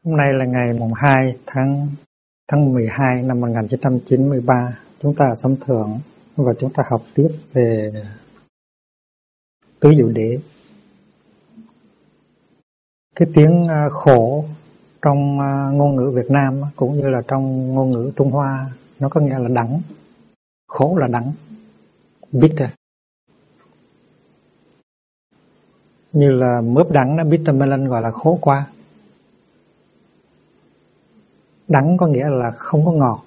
Hôm nay là ngày mùng 2 tháng 12 năm 1993. Chúng ta sống thượng và chúng ta học tiếp về tứ diệu đế. Cái tiếng khổ trong ngôn ngữ Việt Nam cũng như là trong ngôn ngữ Trung Hoa nó có nghĩa là đắng. Khổ là đắng, bitter. Như là mướp đắng đó, bitter melon gọi là khổ qua. Đắng có nghĩa là không có ngọt.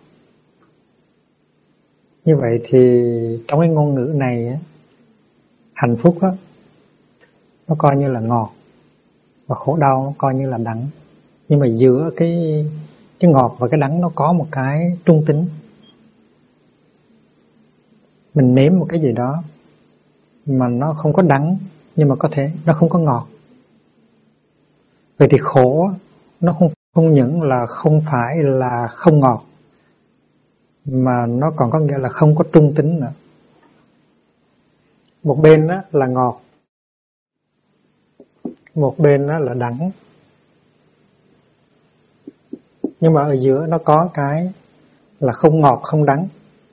Như vậy thì trong cái ngôn ngữ này hạnh phúc đó, nó coi như là ngọt và khổ đau nó coi như là đắng. Nhưng mà giữa cái ngọt và cái đắng nó có một cái trung tính. Mình nếm một cái gì đó mà nó không có đắng nhưng mà có thể nó không có ngọt. Vậy thì khổ nó không những là không phải là không ngọt mà nó còn có nghĩa là không có trung tính nữa. Một bên đó là ngọt, một bên đó là đắng. Nhưng mà ở giữa nó có cái là không ngọt không đắng.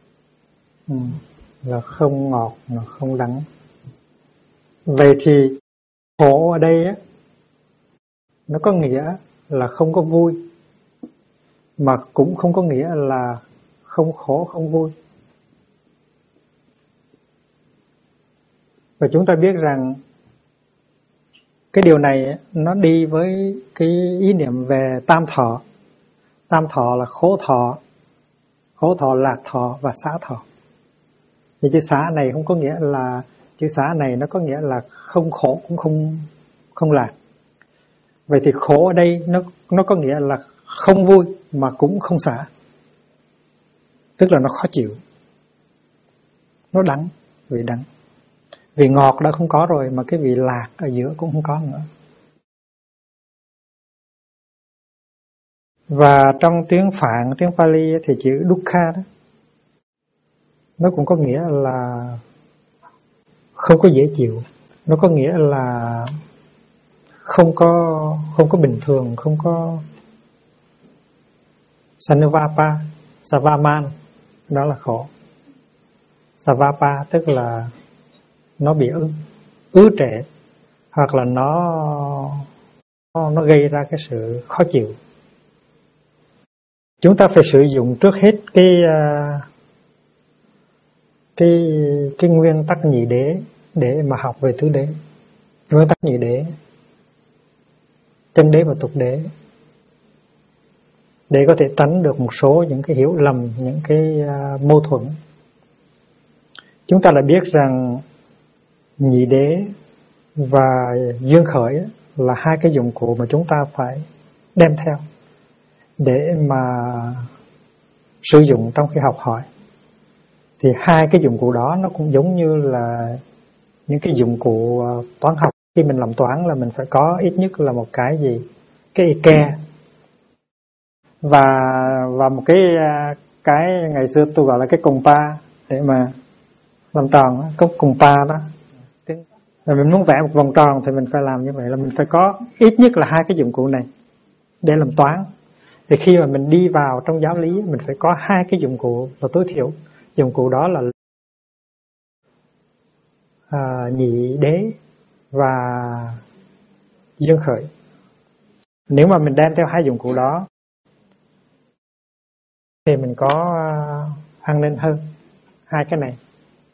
Là không ngọt mà không đắng. Vậy thì khổ ở đây á, nó có nghĩa là không có vui, mà cũng không có nghĩa là không khổ không vui. Và chúng ta biết rằng cái điều này nó đi với cái ý niệm về tam thọ. Tam thọ là khổ thọ, lạc thọ và xá thọ. Thì chữ xá này không có nghĩa là, chữ xá này nó có nghĩa là không khổ cũng không lạc. Vậy thì khổ ở đây nó có nghĩa là không vui mà cũng không xả. Tức là nó khó chịu. Nó đắng, vị đắng. Vị ngọt đã không có rồi mà cái vị lạc ở giữa cũng không có nữa. Và trong tiếng Phạn, tiếng Pali thì chữ dukkha đó, nó cũng có nghĩa là không có dễ chịu. Nó có nghĩa là không có bình thường, không có sanuvapa, savaman, đó là khổ. Savapa tức là nó bị ứ trệ, hoặc là nó gây ra cái sự khó chịu. Chúng ta phải sử dụng trước hết cái nguyên tắc nhị đế để mà học về tứ đế. Nguyên tắc nhị đế, chân đế và tục đế, để có thể tránh được một số những cái hiểu lầm, những cái mâu thuẫn. Chúng ta đã biết rằng nhị đế và duyên khởi là hai cái dụng cụ mà chúng ta phải đem theo để mà sử dụng trong khi học hỏi. Thì hai cái dụng cụ đó nó cũng giống như là những cái dụng cụ toán học. Khi mình làm toán là mình phải có ít nhất là một cái gì? Cái ke. Và một cái ngày xưa tôi gọi là cái cùng pa để mà làm tròn, có cùng pa đó. Rồi mình muốn vẽ một vòng tròn thì mình phải làm như vậy, là mình phải có ít nhất là hai cái dụng cụ này để làm toán. Thì khi mà mình đi vào trong giáo lý mình phải có hai cái dụng cụ là tối thiểu. Dụng cụ đó là nhị đế và duyên khởi. Nếu mà mình đem theo hai dụng cụ đó thì mình có an ninh hơn hai cái này.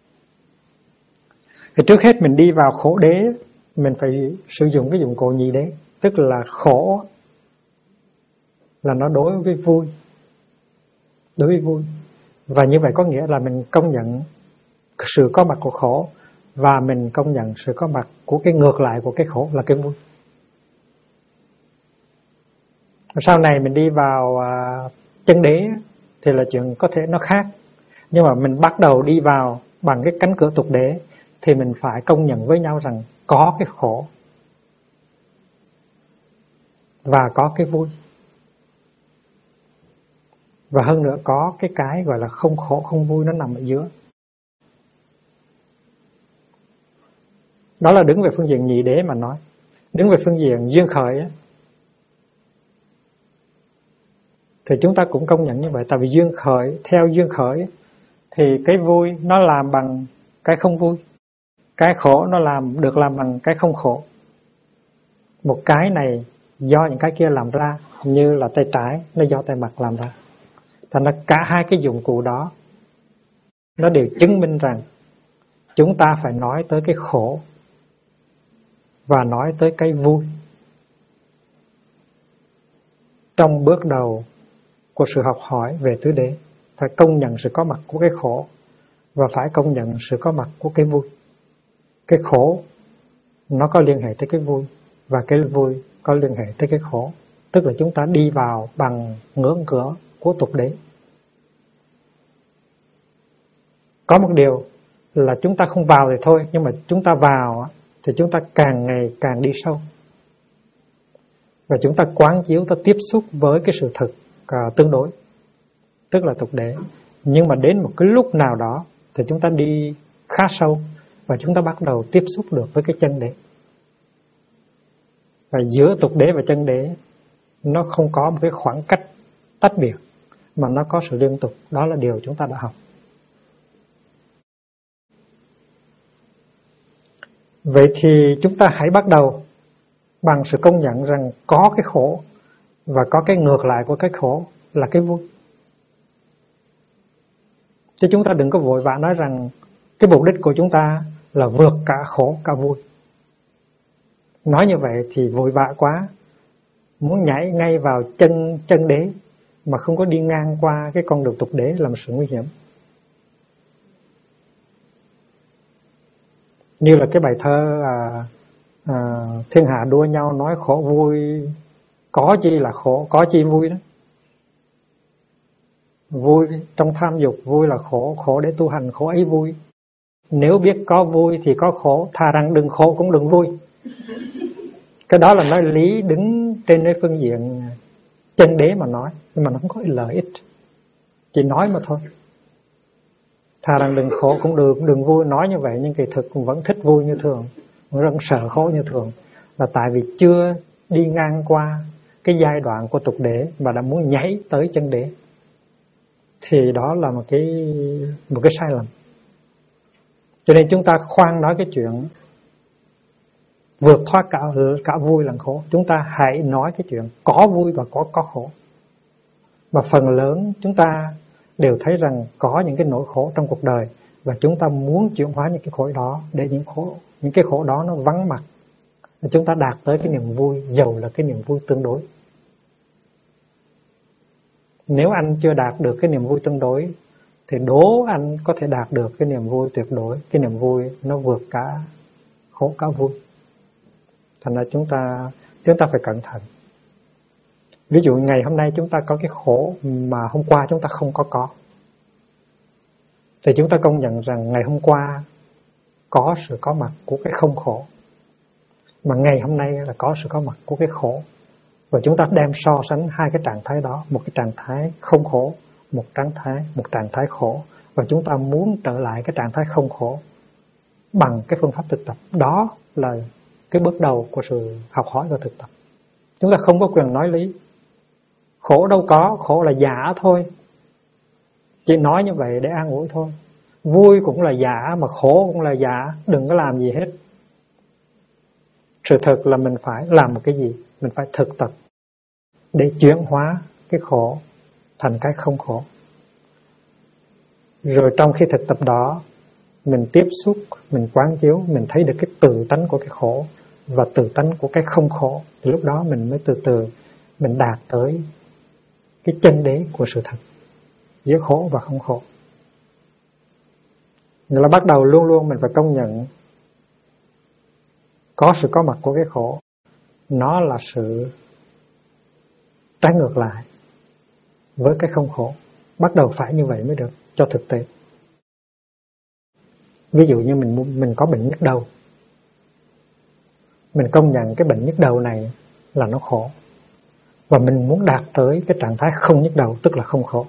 Thì trước hết mình đi vào khổ đế, mình phải sử dụng cái dụng cụ nhị đế. Tức là khổ là nó đối với vui. Đối với vui. Và như vậy có nghĩa là mình công nhận sự có mặt của khổ, và mình công nhận sự có mặt của cái ngược lại của cái khổ là cái vui. Sau này mình đi vào chân đế thì là chuyện có thể nó khác. Nhưng mà mình bắt đầu đi vào bằng cái cánh cửa tục đế thì mình phải công nhận với nhau rằng có cái khổ và có cái vui. Và hơn nữa có cái gọi là không khổ không vui, nó nằm ở giữa. Đó là đứng về phương diện nhị đế mà nói. Đứng về phương diện duyên khởi thì chúng ta cũng công nhận như vậy. Tại vì duyên khởi, theo duyên khởi thì cái vui nó làm bằng cái không vui, cái khổ nó được làm bằng cái không khổ. Một cái này do những cái kia làm ra, như là tay trái nó do tay mặt làm ra. Thành ra cả hai cái dụng cụ đó nó đều chứng minh rằng chúng ta phải nói tới cái khổ và nói tới cái vui trong bước đầu của sự học hỏi về tứ đế. Phải công nhận sự có mặt của cái khổ và phải công nhận sự có mặt của cái vui. Cái khổ nó có liên hệ tới cái vui, và cái vui có liên hệ tới cái khổ. Tức là chúng ta đi vào bằng ngưỡng cửa của tục đế. Có một điều là chúng ta không vào thì thôi, nhưng mà chúng ta vào thì chúng ta càng ngày càng đi sâu. Và chúng ta quán chiếu, ta tiếp xúc với cái sự thực tương đối, tức là tục đế. Nhưng mà đến một cái lúc nào đó thì chúng ta đi khá sâu và chúng ta bắt đầu tiếp xúc được với cái chân đế. Và giữa tục đế và chân đế nó không có một cái khoảng cách tách biệt, mà nó có sự liên tục. Đó là điều chúng ta đã học. Vậy thì chúng ta hãy bắt đầu bằng sự công nhận rằng có cái khổ và có cái ngược lại của cái khổ là cái vui. Chứ chúng ta đừng có vội vã nói rằng cái mục đích của chúng ta là vượt cả khổ cả vui. Nói như vậy thì vội vã quá, muốn nhảy ngay vào chân đế mà không có đi ngang qua cái con đường tục đế là một sự nguy hiểm. Như là cái bài thơ thiên hạ đua nhau nói khổ vui, có chi là khổ, có chi vui đó. Vui trong tham dục, vui là khổ, khổ để tu hành, khổ ấy vui. Nếu biết có vui thì có khổ, thà rằng đừng khổ cũng đừng vui. Cái đó là nói lý đứng trên cái phương diện chân đế mà nói, nhưng mà nó không có lợi ích, chỉ nói mà thôi. Thà rằng đừng khổ cũng đừng vui, nói như vậy nhưng kỳ thực cũng vẫn thích vui như thường, vẫn rất sợ khổ như thường, là tại vì chưa đi ngang qua cái giai đoạn của tục đế mà đã muốn nhảy tới chân đế. Thì đó là một cái sai lầm. Cho nên chúng ta khoan nói cái chuyện vượt thoát cả vui lẫn khổ. Chúng ta hãy nói cái chuyện có vui và có khổ. Và phần lớn chúng ta đều thấy rằng có những cái nỗi khổ trong cuộc đời, và chúng ta muốn chuyển hóa những cái khổ đó để những cái khổ đó nó vắng mặt, để chúng ta đạt tới cái niềm vui, dầu là cái niềm vui tương đối. Nếu anh chưa đạt được cái niềm vui tương đối thì đố anh có thể đạt được cái niềm vui tuyệt đối. Cái niềm vui nó vượt cả khổ cả vui. Thành ra chúng ta phải cẩn thận. Ví dụ ngày hôm nay chúng ta có cái khổ mà hôm qua chúng ta không có, thì chúng ta công nhận rằng ngày hôm qua có sự có mặt của cái không khổ, mà ngày hôm nay là có sự có mặt của cái khổ. Và chúng ta đem so sánh hai cái trạng thái đó, một cái trạng thái không khổ, một trạng thái khổ, và chúng ta muốn trở lại cái trạng thái không khổ bằng cái phương pháp thực tập. Đó là cái bước đầu của sự học hỏi và thực tập. Chúng ta không có quyền nói lý. Khổ đâu có, khổ là giả thôi. Chỉ nói như vậy để an ủi thôi. Vui cũng là giả, mà khổ cũng là giả. Đừng có làm gì hết. Sự thật là mình phải làm một cái gì? Mình phải thực tập để chuyển hóa cái khổ thành cái không khổ. Rồi trong khi thực tập đó, mình tiếp xúc, mình quán chiếu, mình thấy được cái tự tánh của cái khổ và tự tánh của cái không khổ. Thì lúc đó mình mới từ từ mình đạt tới cái chân đế của sự thật giữa khổ và không khổ. Nghĩa là bắt đầu luôn luôn mình phải công nhận có sự có mặt của cái khổ, nó là sự trái ngược lại với cái không khổ. Bắt đầu phải như vậy mới được cho thực tế. Ví dụ như mình có bệnh nhức đầu, mình công nhận cái bệnh nhức đầu này là nó khổ, và mình muốn đạt tới cái trạng thái không nhức đầu, tức là không khổ.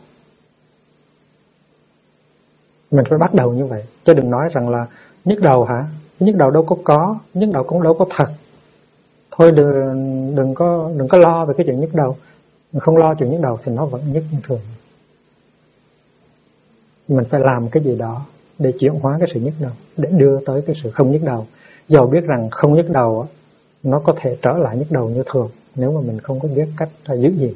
Mình phải bắt đầu như vậy, chứ đừng nói rằng là nhức đầu hả? Nhức đầu đâu có, nhức đầu cũng đâu có thật. Thôi đừng có lo về cái chuyện nhức đầu. Mình không lo chuyện nhức đầu thì nó vẫn nhức như thường. Mình phải làm cái gì đó để chuyển hóa cái sự nhức đầu, để đưa tới cái sự không nhức đầu. Dầu biết rằng không nhức đầu nó có thể trở lại nhức đầu như thường nếu mà mình không có biết cách giữ gìn.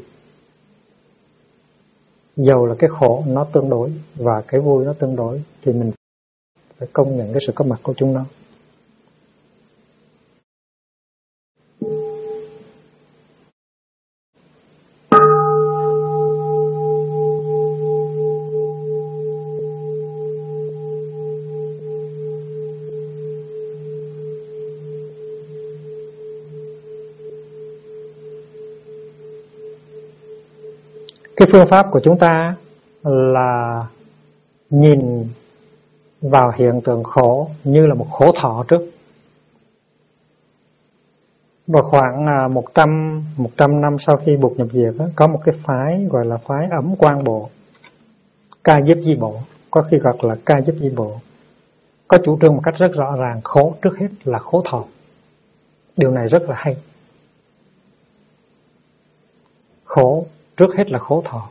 Dầu là cái khổ nó tương đối và cái vui nó tương đối thì mình phải công nhận cái sự có mặt của chúng nó. Cái phương pháp của chúng ta là nhìn vào hiện tượng khổ như là một khổ thọ trước. Và khoảng 100 năm sau khi Bụt nhập diệt có một cái phái gọi là phái Ấm Quang Bộ, Ca Diếp Di Bộ, có khi gọi là Ca Diếp Di Bộ, có chủ trương một cách rất rõ ràng khổ trước hết là khổ thọ. Điều này rất là hay. Khổ trước hết là khổ thọ.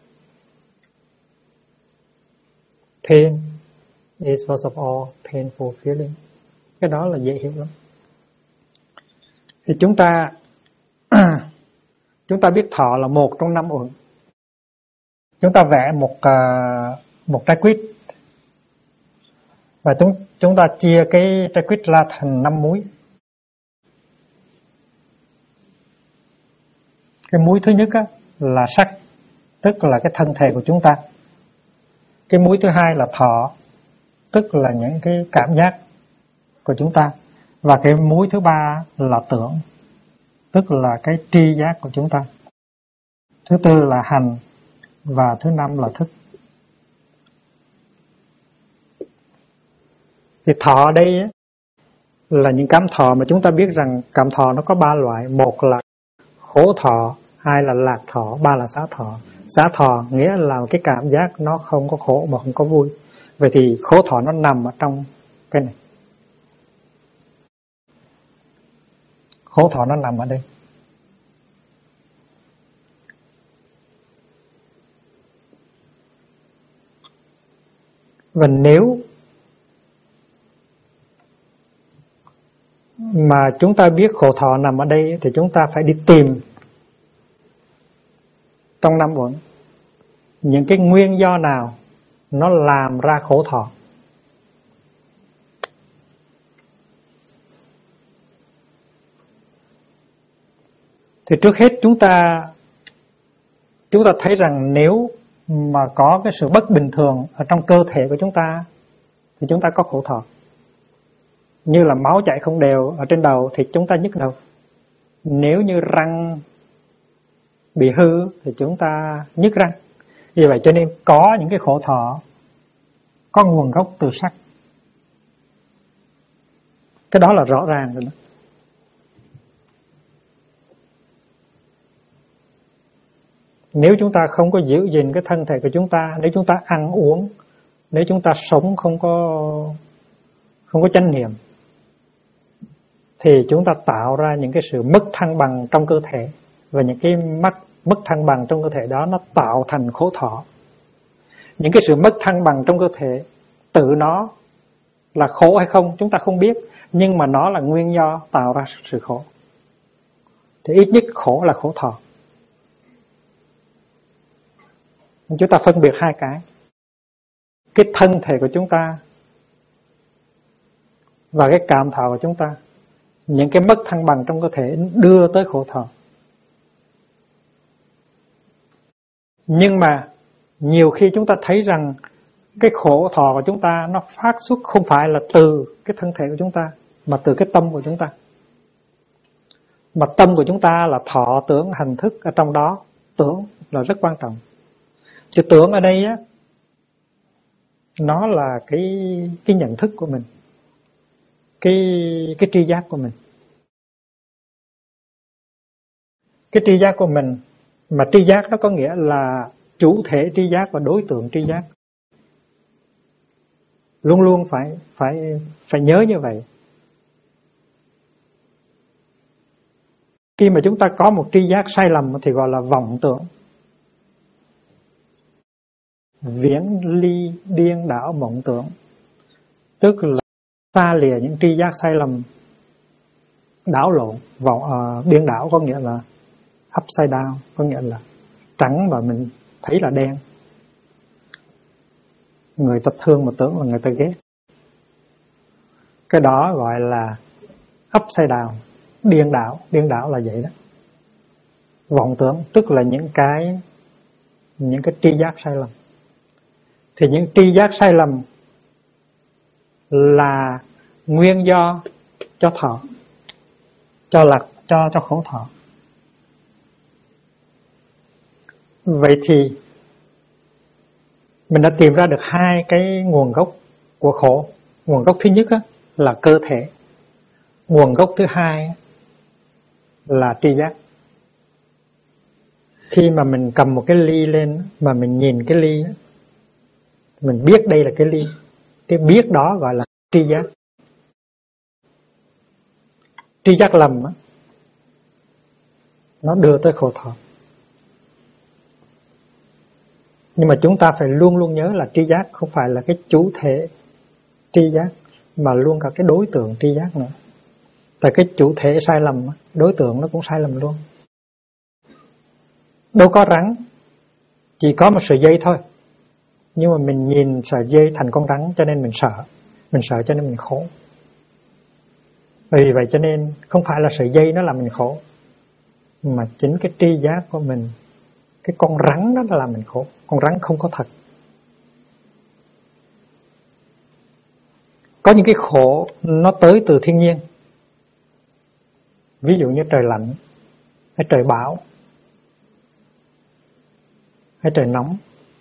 Pain is first of all painful feeling. Cái đó là dễ hiểu lắm. Thì chúng ta biết thọ là một trong 5 uẩn. Chúng ta vẽ một trái quýt và chúng ta chia cái trái quýt ra thành 5 múi. Cái múi thứ nhất là sắc, tức là cái thân thể của chúng ta. Cái múi thứ hai là thọ, tức là những cái cảm giác của chúng ta. Và cái múi thứ ba là tưởng, tức là cái tri giác của chúng ta. Thứ tư là hành và thứ 5 là thức. Thì thọ ở đây là những cảm thọ mà chúng ta biết rằng cảm thọ nó có 3 loại. Một là khổ thọ, hai là lạc thọ, ba là xá thọ. Xá thọ nghĩa là cái cảm giác nó không có khổ mà không có vui. Vậy thì khổ thọ nó nằm ở trong cái này. Khổ thọ nó nằm ở đây. Và nếu mà chúng ta biết khổ thọ nằm ở đây thì chúng ta phải đi tìm trong 5 uẩn những cái nguyên do nào nó làm ra khổ thọ. Thì trước hết chúng ta thấy rằng nếu mà có cái sự bất bình thường ở trong cơ thể của chúng ta thì chúng ta có khổ thọ. Như là máu chảy không đều ở trên đầu thì chúng ta nhức đầu. Nếu như răng bị hư thì chúng ta nhức răng. Vì vậy cho nên có những cái khổ thọ có nguồn gốc từ sắc. Cái đó là rõ ràng rồi đó. Nếu chúng ta không có giữ gìn cái thân thể của chúng ta, nếu chúng ta ăn uống, nếu chúng ta sống không có chánh niệm, thì chúng ta tạo ra những cái sự mất thăng bằng trong cơ thể. Và những cái mất thăng bằng trong cơ thể đó nó tạo thành khổ thọ. Những cái sự mất thăng bằng trong cơ thể tự nó là khổ hay không chúng ta không biết, nhưng mà nó là nguyên do tạo ra sự khổ. Thì ít nhất khổ là khổ thọ. Chúng ta phân biệt hai cái thân thể của chúng ta và cái cảm thọ của chúng ta. Những cái mất thăng bằng trong cơ thể đưa tới khổ thọ. Nhưng mà nhiều khi chúng ta thấy rằng cái khổ thọ của chúng ta nó phát xuất không phải là từ cái thân thể của chúng ta, mà từ cái tâm của chúng ta. Mà tâm của chúng ta là thọ tưởng hành thức ở trong đó. Tưởng là rất quan trọng. Chữ tưởng ở đây nó là cái nhận thức của mình, cái tri giác của mình. Cái tri giác của mình, mà tri giác nó có nghĩa là chủ thể tri giác và đối tượng tri giác. Luôn luôn phải nhớ như vậy. Khi mà chúng ta có một tri giác sai lầm thì gọi là vọng tưởng. Viễn ly điên đảo vọng tưởng, tức là xa lìa những tri giác sai lầm, đảo lộn. Điên đảo có nghĩa là upside down, có nghĩa là trắng và mình thấy là đen. Người ta thương mà tưởng là người ta ghét. Cái đó gọi là upside down, điên đảo. Điên đảo là vậy đó. Vọng tưởng tức là những cái tri giác sai lầm. Thì những tri giác sai lầm là nguyên do cho thọ, cho lạc, cho khổ thọ. Vậy thì mình đã tìm ra được hai cái nguồn gốc của khổ. Nguồn gốc thứ nhất là cơ thể. Nguồn gốc thứ hai là tri giác. Khi mà mình cầm một cái ly lên mà mình nhìn cái ly, mình biết đây là cái ly. Cái biết đó gọi là tri giác. Tri giác lầm nó đưa tới khổ thọ. Nhưng mà chúng ta phải luôn luôn nhớ là tri giác không phải là cái chủ thể tri giác, mà luôn cả cái đối tượng tri giác nữa. Tại cái chủ thể sai lầm, đối tượng nó cũng sai lầm luôn. Đâu có rắn, chỉ có một sợi dây thôi. Nhưng mà mình nhìn sợi dây thành con rắn cho nên mình sợ. Mình sợ cho nên mình khổ. Vì vậy cho nên không phải là sợi dây nó làm mình khổ, mà chính cái tri giác của mình, cái con rắn đó là làm mình khổ. Con rắn không có thật. Có những cái khổ nó tới từ thiên nhiên. Ví dụ như trời lạnh, hay trời bão, hay trời nóng.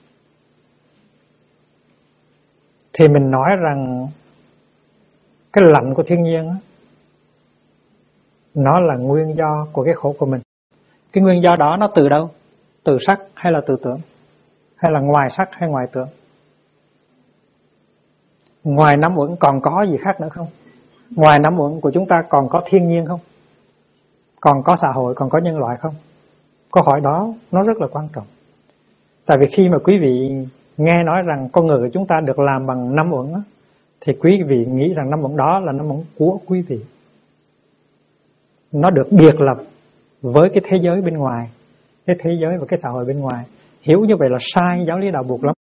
Thì mình nói rằng cái lạnh của thiên nhiên nó là nguyên do của cái khổ của mình. Cái nguyên do đó nó từ đâu? Từ sắc hay là từ tưởng? Hay là ngoài sắc hay ngoài tưởng? Ngoài năm uẩn còn có gì khác nữa không? Ngoài năm uẩn của chúng ta còn có thiên nhiên không? Còn có xã hội, còn có nhân loại không? Câu hỏi đó nó rất là quan trọng. Tại vì khi mà quý vị nghe nói rằng con người của chúng ta được làm bằng năm uẩn thì quý vị nghĩ rằng năm uẩn đó là năm uẩn của quý vị. Nó được biệt lập với cái thế giới bên ngoài, cái thế giới và cái xã hội bên ngoài. Hiểu như vậy là sai giáo lý đạo Phật lắm.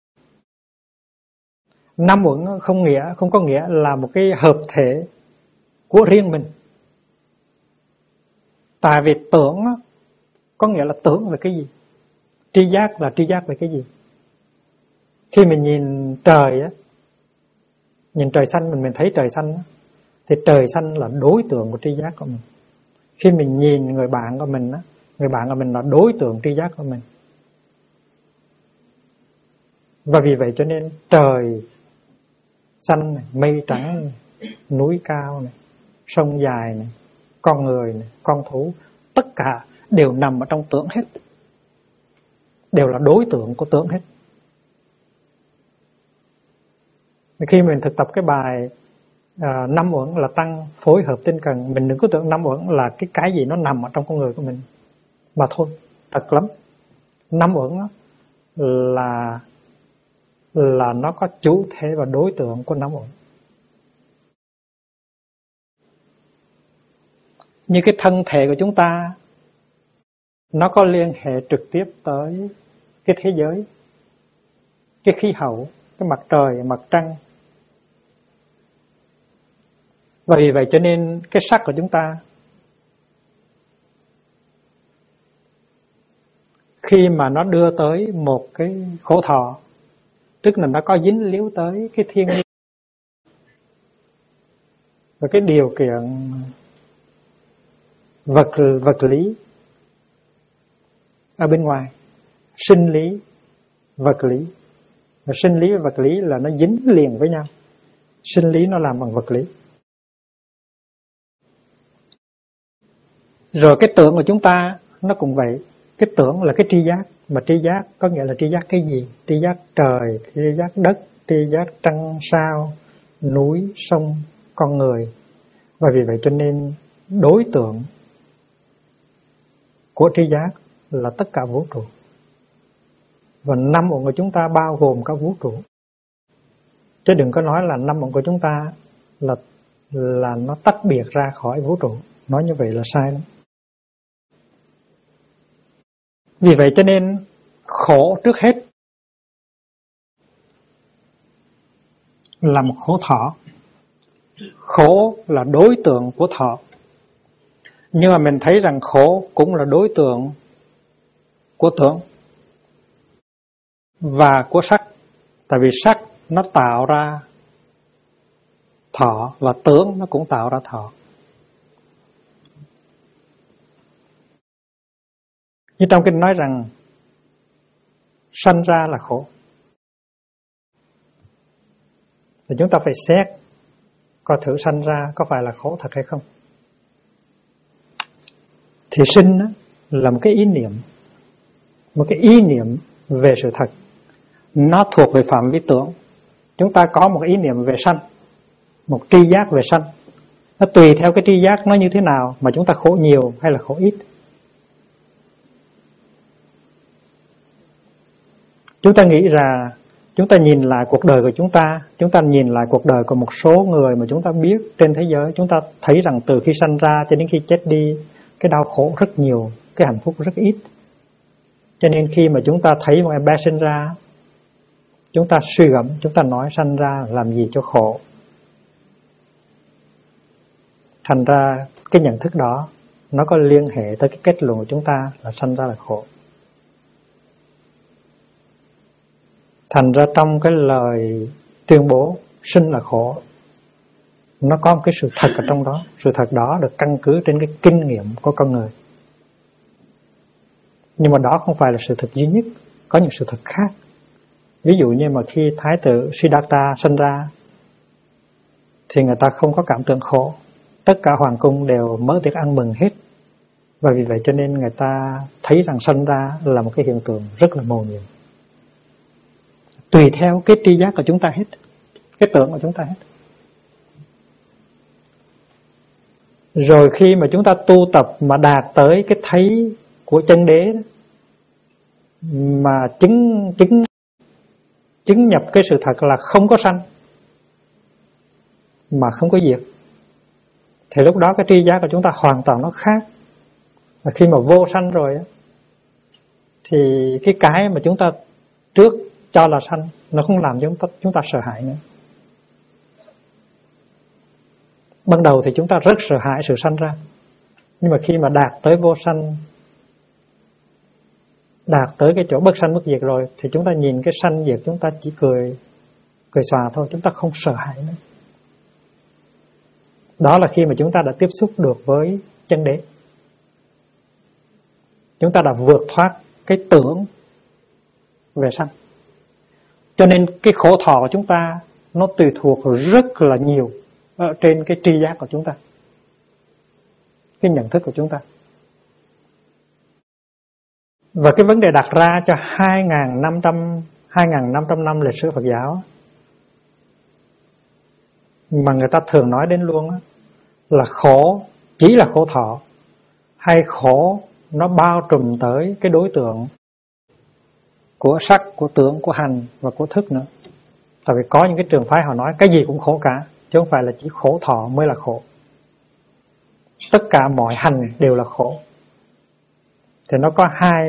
Năm uẩn không có nghĩa là một cái hợp thể của riêng mình. Tại vì tưởng có nghĩa là tưởng về cái gì? Tri giác là tri giác về cái gì? Khi mình nhìn trời nhìn trời xanh, mình thấy trời xanh thì trời xanh là đối tượng của tri giác của mình. Khi mình nhìn người bạn của mình người bạn của mình là đối tượng tri giác của mình. Và vì vậy cho nên trời xanh này, mây trắng này, núi cao này, sông dài này, con người này, con thú, tất cả đều nằm ở trong tưởng hết. Đều là đối tượng của tưởng hết. Khi mình thực tập cái bài năm uẩn là tăng phối hợp tinh cần, mình đừng có tưởng năm uẩn là cái gì nó nằm ở trong con người của mình mà thôi, thật lắm. Năm uẩn là nó có chủ thể và đối tượng của năm uẩn. Như cái thân thể của chúng ta nó có liên hệ trực tiếp tới cái thế giới, cái khí hậu, cái mặt trời, mặt trăng. Và vì vậy cho nên cái sắc của chúng ta khi mà nó đưa tới một cái khổ thọ, tức là nó có dính líu tới cái thiên nhiên và cái điều kiện vật lý ở bên ngoài, sinh lý, vật lý. Và sinh lý và vật lý là nó dính liền với nhau. Sinh lý nó làm bằng vật lý. Rồi cái tưởng của chúng ta nó cũng vậy. Cái tưởng là cái tri giác. Mà tri giác có nghĩa là tri giác cái gì? Tri giác trời, tri giác đất, tri giác trăng sao, núi, sông, con người. Và vì vậy cho nên đối tượng của tri giác là tất cả vũ trụ. Và năm uẩn của chúng ta bao gồm cả vũ trụ. Chứ đừng có nói là năm uẩn của chúng ta là nó tách biệt ra khỏi vũ trụ. Nói như vậy là sai lắm. Vì vậy cho nên khổ trước hết là một khổ thọ. Khổ là đối tượng của thọ. Nhưng mà mình thấy rằng khổ cũng là đối tượng của tưởng và của sắc. Tại vì sắc nó tạo ra thọ và tưởng nó cũng tạo ra thọ. Như trong kinh nói rằng sanh ra là khổ. Thì chúng ta phải xét coi thử sanh ra có phải là khổ thật hay không. Thì sinh là một cái ý niệm, một cái ý niệm về sự thật. Nó thuộc về phạm vi tưởng. Chúng ta có một ý niệm về sanh, một tri giác về sanh. Nó tùy theo cái tri giác nó như thế nào mà chúng ta khổ nhiều hay là khổ ít. Chúng ta nghĩ là chúng ta nhìn lại cuộc đời của chúng ta nhìn lại cuộc đời của một số người mà chúng ta biết trên thế giới, chúng ta thấy rằng từ khi sanh ra cho đến khi chết đi, cái đau khổ rất nhiều, cái hạnh phúc rất ít. Cho nên khi mà chúng ta thấy một em bé sinh ra, chúng ta suy gẫm, chúng ta nói sanh ra làm gì cho khổ. Thành ra cái nhận thức đó nó có liên hệ tới cái kết luận của chúng ta là sanh ra là khổ. Thành ra trong cái lời tuyên bố sinh là khổ, nó có một cái sự thật ở trong đó. Sự thật đó được căn cứ trên cái kinh nghiệm của con người. Nhưng mà đó không phải là sự thật duy nhất, có những sự thật khác. Ví dụ như mà khi Thái tử Siddhartha sinh ra thì người ta không có cảm tưởng khổ. Tất cả hoàng cung đều mở tiệc ăn mừng hết. Và vì vậy cho nên người ta thấy rằng sinh ra là một cái hiện tượng rất là mầu nhiệm. Tùy theo cái tri giác của chúng ta hết, cái tưởng của chúng ta hết. Rồi khi mà chúng ta tu tập mà đạt tới cái thấy của chân đế đó, mà chứng nhập cái sự thật là không có sanh mà không có diệt, thì lúc đó cái tri giác của chúng ta hoàn toàn nó khác. Và khi mà vô sanh rồi thì cái mà chúng ta trước cho là sanh nó không làm chúng ta sợ hãi nữa. Ban đầu thì chúng ta rất sợ hãi sự sanh ra, nhưng mà khi mà đạt tới vô sanh, đạt tới cái chỗ bất sanh bất diệt rồi, thì chúng ta nhìn cái sanh diệt chúng ta chỉ cười xòa thôi, chúng ta không sợ hãi nữa. Đó là khi mà chúng ta đã tiếp xúc được với chân đế. Chúng ta đã vượt thoát cái tưởng về sanh. Cho nên cái khổ thọ của chúng ta nó tùy thuộc rất là nhiều ở trên cái tri giác của chúng ta, cái nhận thức của chúng ta. Và cái vấn đề đặt ra cho 2.500 năm lịch sử Phật giáo mà người ta thường nói đến luôn là khổ chỉ là khổ thọ, hay khổ nó bao trùm tới cái đối tượng của sắc, của tưởng, của hành và của thức nữa. Tại vì có những cái trường phái họ nói cái gì cũng khổ cả, chứ không phải là chỉ khổ thọ mới là khổ. Tất cả mọi hành đều là khổ. Thì nó có hai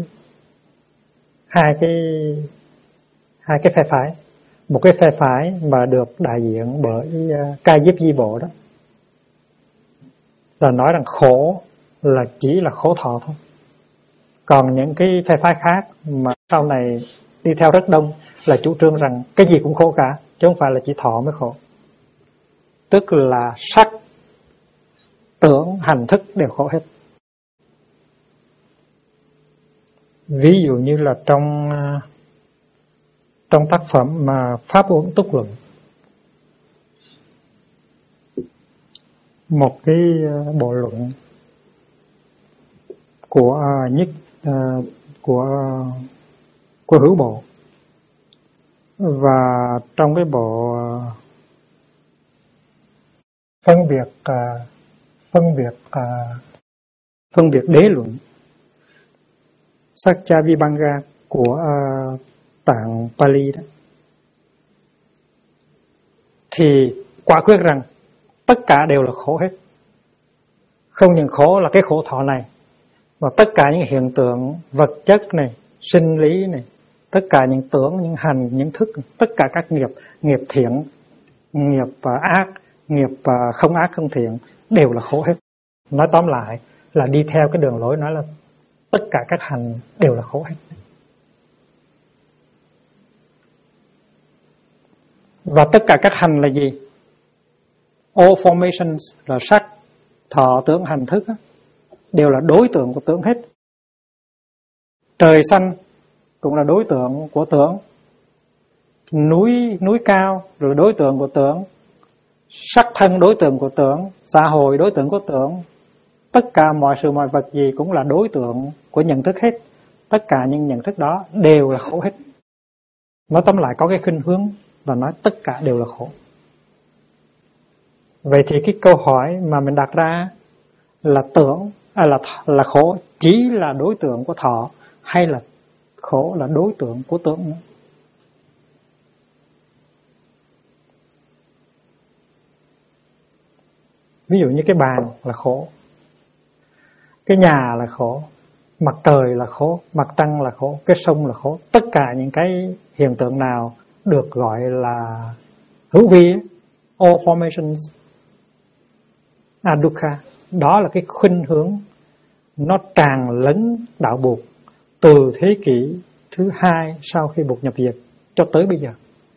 cái phe phái. Một cái phe phái mà được đại diện bởi Ca Diếp Di Bộ đó, là nói rằng khổ là chỉ là khổ thọ thôi. Còn những cái phe phái khác mà sau này đi theo rất đông là chủ trương rằng cái gì cũng khổ cả, chứ không phải là chỉ thọ mới khổ. Tức là sắc, tưởng, hành, thức đều khổ hết. Ví dụ như là trong tác phẩm mà Pháp Uẩn Túc Luận, một cái bộ luận của Hữu Bộ, và trong cái bộ phân biệt đế luận Satya Vibhanga của tạng Pali đó, thì quả quyết rằng tất cả đều là khổ hết. Không những khổ là cái khổ thọ này, mà tất cả những hiện tượng vật chất này, sinh lý này, tất cả những tưởng, những hành, những thức, tất cả các nghiệp, nghiệp thiện, nghiệp ác, nghiệp không ác không thiện đều là khổ hết. Nói tóm lại là đi theo cái đường lối nói là tất cả các hành đều là khổ hết. Và tất cả các hành là gì? All formations là sắc, thọ, tưởng, hành, thức đều là đối tượng của tưởng hết. Trời xanh cũng là đối tượng của tưởng, núi cao rồi đối tượng của tưởng, sắc thân đối tượng của tưởng, xã hội đối tượng của tưởng, tất cả mọi sự mọi vật gì cũng là đối tượng của nhận thức hết. Tất cả những nhận thức đó đều là khổ hết. Nói tóm lại có cái khuynh hướng và nói tất cả đều là khổ. Vậy thì cái câu hỏi mà mình đặt ra là tưởng là khổ chỉ là đối tượng của thọ, hay là khổ là đối tượng của tưởng nữa? Ví dụ như cái bàn là khổ, cái nhà là khổ, mặt trời là khổ, mặt trăng là khổ, cái sông là khổ. Tất cả những cái hiện tượng nào được gọi là hữu vi, all formations are dukkha. Đó là cái khuynh hướng nó tràn lấn đạo Bụt từ thế kỷ thứ 2 sau khi Bụt nhập diệt cho tới bây giờ.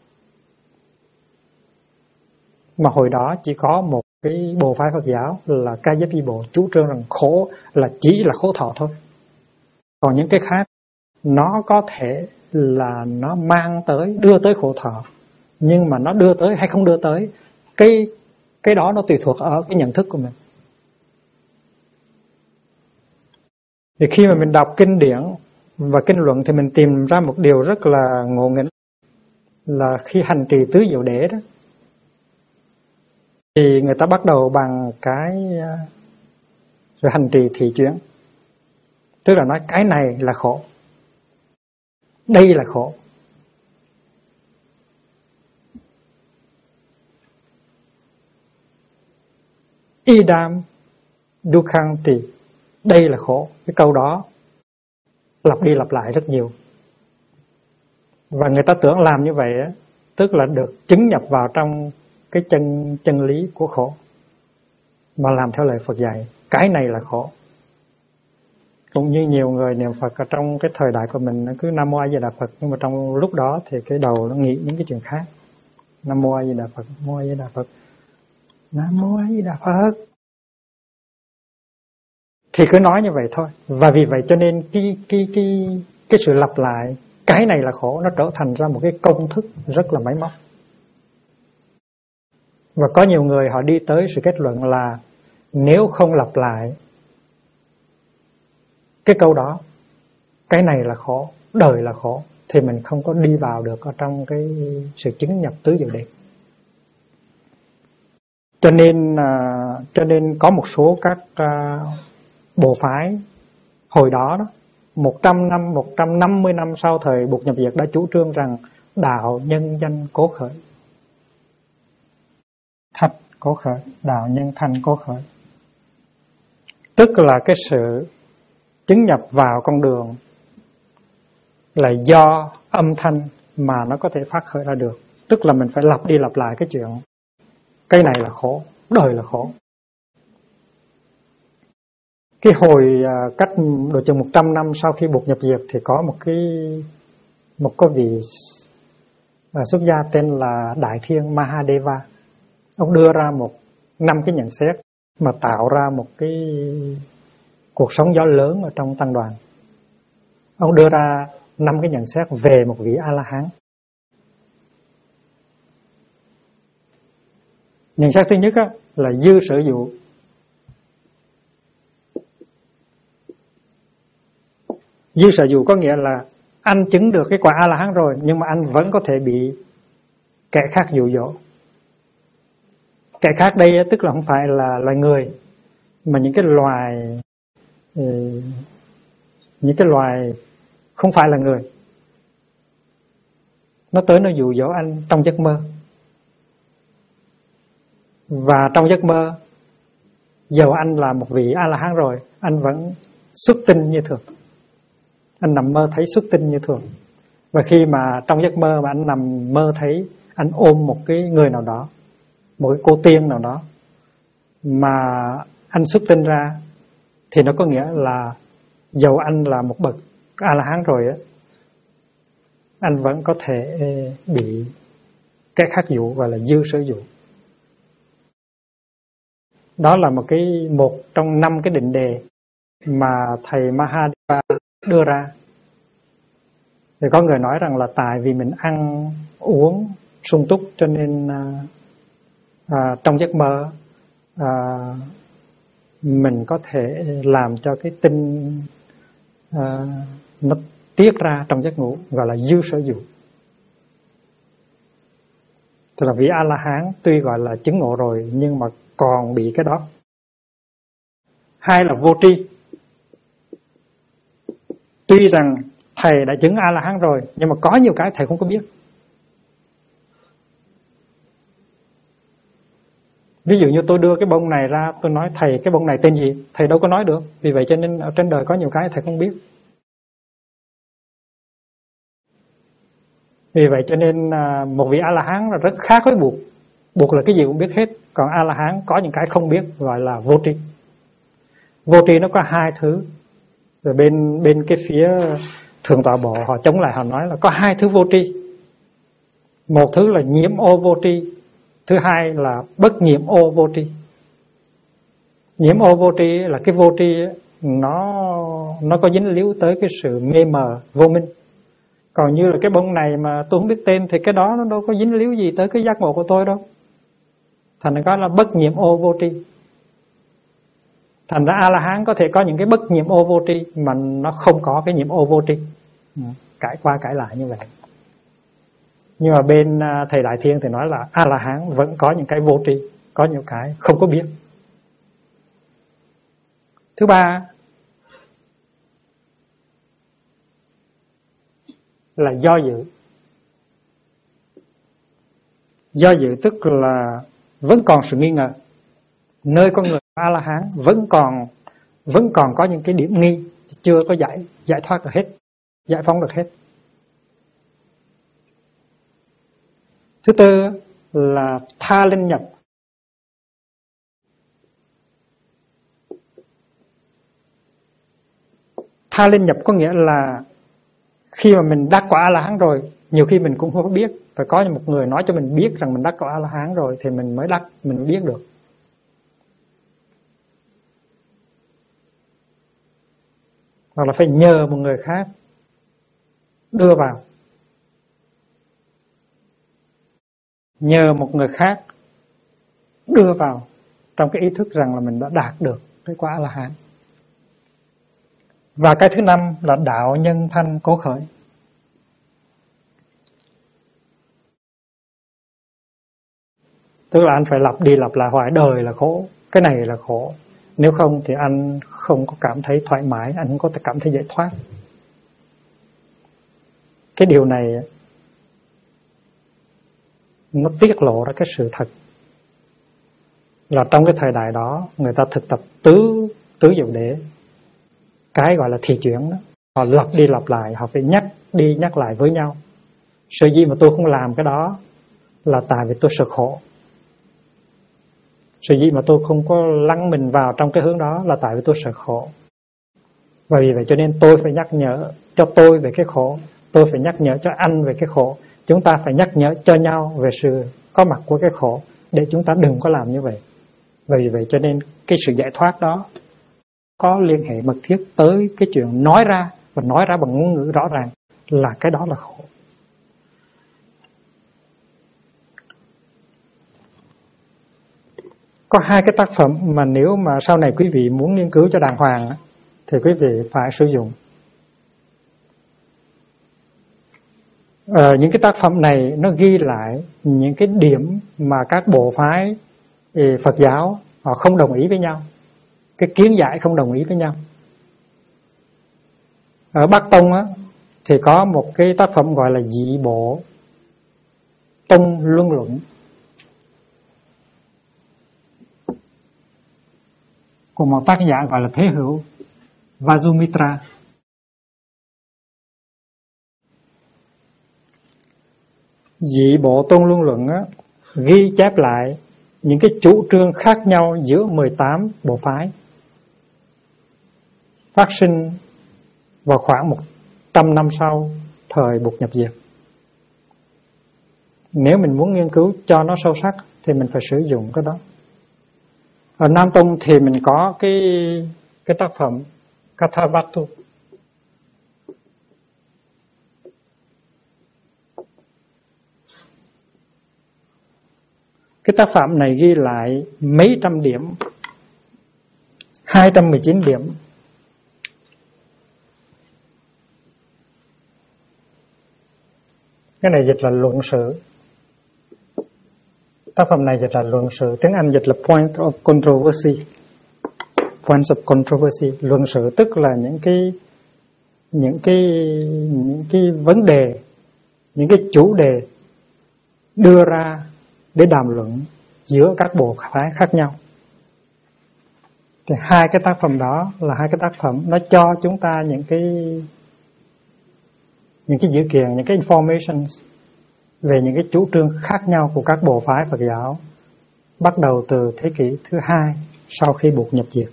Mà hồi đó chỉ có một cái bộ phái Phật giáo là Ca Diếp Di Bộ chủ trương rằng khổ là chỉ là khổ thọ thôi. Còn những cái khác nó có thể là nó mang tới, đưa tới khổ thọ, nhưng mà nó đưa tới hay không đưa tới, cái đó nó tùy thuộc ở cái nhận thức của mình. Thì khi mà mình đọc kinh điển và kinh luận thì mình tìm ra một điều rất là ngộ nghĩnh, là khi hành trì tứ diệu đế đó, thì người ta bắt đầu bằng cái rồi hành trì thị chuyển. Tức là nói cái này là khổ, đây là khổ. Idam dukhanti, đây là khổ. Cái câu đó lặp đi lặp lại rất nhiều. Và người ta tưởng làm như vậy á, tức là được chứng nhập vào trong cái chân lý của khổ, mà làm theo lời Phật dạy. Cái này là khổ. Cũng như nhiều người niệm Phật ở trong cái thời đại của mình nó cứ Nam Mô A Di Đà Phật, nhưng mà trong lúc đó thì cái đầu nó nghĩ những cái chuyện khác. Nam Mô A Di Đà Phật, Nam Mô A Di Đà Phật, Nam Mô A Di Đà Phật. Thì cứ nói như vậy thôi. Và vì vậy cho nên cái sự lặp lại cái này là khổ nó trở thành ra một cái công thức rất là máy móc. Và có nhiều người họ đi tới sự kết luận là nếu không lặp lại cái câu đó, cái này là khổ, đời là khổ, thì mình không có đi vào được ở trong cái sự chứng nhập tứ diệu đế. Cho nên có một số các bộ phái hồi đó 100 năm, 150 năm sau thời Bụt nhập diệt đã chủ trương rằng đạo nhân danh cố khởi, thạch cố khởi, đạo nhân thanh cố khởi. Tức là cái sự chứng nhập vào con đường là do âm thanh mà nó có thể phát khởi ra được. Tức là mình phải lặp đi lặp lại cái chuyện cái này là khổ, đời là khổ. Cái hồi cách độ chừng 100 năm sau khi Bụt nhập diệt thì có một cái vị xuất gia tên là Đại Thiên Mahadeva. Ông đưa ra 5 cái nhận xét mà tạo ra một cái cuộc sóng gió lớn ở trong tăng đoàn. Ông đưa ra 5 cái nhận xét về một vị A-la-hán. Nhận xét thứ nhất là dư sở dụ. Dư sở dụ có nghĩa là anh chứng được cái quả A-la-hán rồi, nhưng mà anh vẫn có thể bị kẻ khác dụ dỗ. Kẻ khác đây tức là không phải là loài người, mà những cái loài không phải là người. Nó tới nó dụ dỗ anh trong giấc mơ. Và trong giấc mơ, dầu anh là một vị A-la-hán rồi, anh vẫn xuất tinh như thường. Anh nằm mơ thấy xuất tinh như thường. Và khi mà trong giấc mơ mà anh nằm mơ thấy anh ôm một cái người nào đó, một cái cô tiên nào đó, mà anh xuất tinh ra, thì nó có nghĩa là dầu anh là một bậc A-la-hán rồi á, anh vẫn có thể bị cái khắc dụ gọi là dư sở dụ. Đó là một trong 5 cái định đề mà thầy Mahadeva đưa ra. Thì có người nói rằng là tại vì mình ăn uống sung túc cho nên trong giấc mơ mình có thể làm cho cái tinh nó tiết ra trong giấc ngủ, gọi là dư sở dụ. Tức là vị A-la-hán tuy gọi là chứng ngộ rồi nhưng mà còn bị cái đó. Hai là vô tri. Tuy rằng thầy đã chứng A-la-hán rồi nhưng mà có nhiều cái thầy không có biết. Ví dụ như tôi đưa cái bông này ra, tôi nói thầy cái bông này tên gì, thầy đâu có nói được. Vì vậy cho nên ở trên đời có nhiều cái thầy không biết. Vì vậy cho nên một vị A-la-hán là rất khác với buộc. Buộc là cái gì cũng biết hết. Còn A-la-hán có những cái không biết, gọi là vô tri. Vô tri nó có hai thứ. Rồi bên cái phía Thượng Tọa Bộ họ chống lại, họ nói là có hai thứ vô tri. Một thứ là nhiễm ô vô tri, thứ hai là bất nhiễm ô vô tri. Nhiễm ô vô tri là cái vô tri nó có dính líu tới cái sự mê mờ vô minh. Còn như là cái bông này mà tôi không biết tên thì cái đó nó đâu có dính líu gì tới cái giác ngộ của tôi đâu. Thành ra là bất nhiễm ô vô tri. Thành ra A-la-hán có thể có những cái bất nhiễm ô vô tri mà nó không có cái nhiễm ô vô tri. Cãi qua cãi lại như vậy. Nhưng mà bên thầy Đại Thiên thì nói là A-la-hán vẫn có những cái vô tri, có những cái không có biết. Thứ ba là do dự. Do dự tức là vẫn còn sự nghi ngờ. Nơi con người A-la-hán vẫn còn có những cái điểm nghi, chưa có giải thoát được hết, giải phóng được hết. Thứ tư là tha linh nhập. Tha linh nhập có nghĩa là khi mà mình đắc quả A-la-hán rồi, nhiều khi mình cũng không có biết. Phải có một người nói cho mình biết rằng mình đắc quả A-la-hán rồi thì mình mới đắc, mình mới biết được. Hoặc là phải nhờ một người khác đưa vào. Nhờ một người khác đưa vào trong cái ý thức rằng là mình đã đạt được cái quả A-la-hán. Và cái thứ năm là đạo nhân thanh cố khởi. Tức là anh phải lặp đi lặp lại hoài, đời là khổ, cái này là khổ. Nếu không thì anh không có cảm thấy thoải mái, anh không có cảm thấy giải thoát. Cái điều này nó tiết lộ ra cái sự thật là trong cái thời đại đó người ta thực tập tứ diệu đế, cái gọi là thị chuyển đó. Họ lặp đi lặp lại, họ phải nhắc đi nhắc lại với nhau. Sở dĩ mà tôi không làm cái đó là tại vì tôi sợ khổ. Sở dĩ mà tôi không có lắng mình vào trong cái hướng đó là tại vì tôi sợ khổ. Và vì vậy cho nên tôi phải nhắc nhở cho tôi về cái khổ, tôi phải nhắc nhở cho anh về cái khổ. Chúng ta phải nhắc nhở cho nhau về sự có mặt của cái khổ để chúng ta đừng có làm như vậy. Và vì vậy cho nên cái sự giải thoát đó có liên hệ mật thiết tới cái chuyện nói ra, và nói ra bằng ngôn ngữ rõ ràng là cái đó là khổ. Có hai cái tác phẩm mà nếu mà sau này quý vị muốn nghiên cứu cho đàng hoàng thì quý vị phải sử dụng. Những cái tác phẩm này nó ghi lại những cái điểm mà các bộ phái Phật giáo họ không đồng ý với nhau, cái kiến giải không đồng ý với nhau. Ở Bắc Tông á, thì có một cái tác phẩm gọi là Dị Bộ Tông Luân Luận của một tác giả gọi là Thế Hữu Vajumitra. Dị Bộ Tông Luân Luận á, ghi chép lại những cái chủ trương khác nhau giữa 18 bộ phái phát sinh vào khoảng 100 năm sau thời Bụt nhập diệt. Nếu mình muốn nghiên cứu cho nó sâu sắc thì mình phải sử dụng cái đó. Ở Nam Tông thì mình có cái tác phẩm Kathavattu. Cái tác phẩm này ghi lại mấy trăm điểm, 219 điểm. Cái này dịch là luận sự. Tác phẩm này dịch là luận sự, tiếng Anh dịch là point of controversy. Points of controversy, luận sự tức là những cái vấn đề, những cái chủ đề đưa ra để đàm luận giữa các bộ phái khác nhau. Thì hai cái tác phẩm đó là hai cái tác phẩm nó cho chúng ta những cái dữ kiện, những cái information về những cái chủ trương khác nhau của các bộ phái Phật giáo bắt đầu từ thế kỷ thứ 2 sau khi Bụt nhập diệt.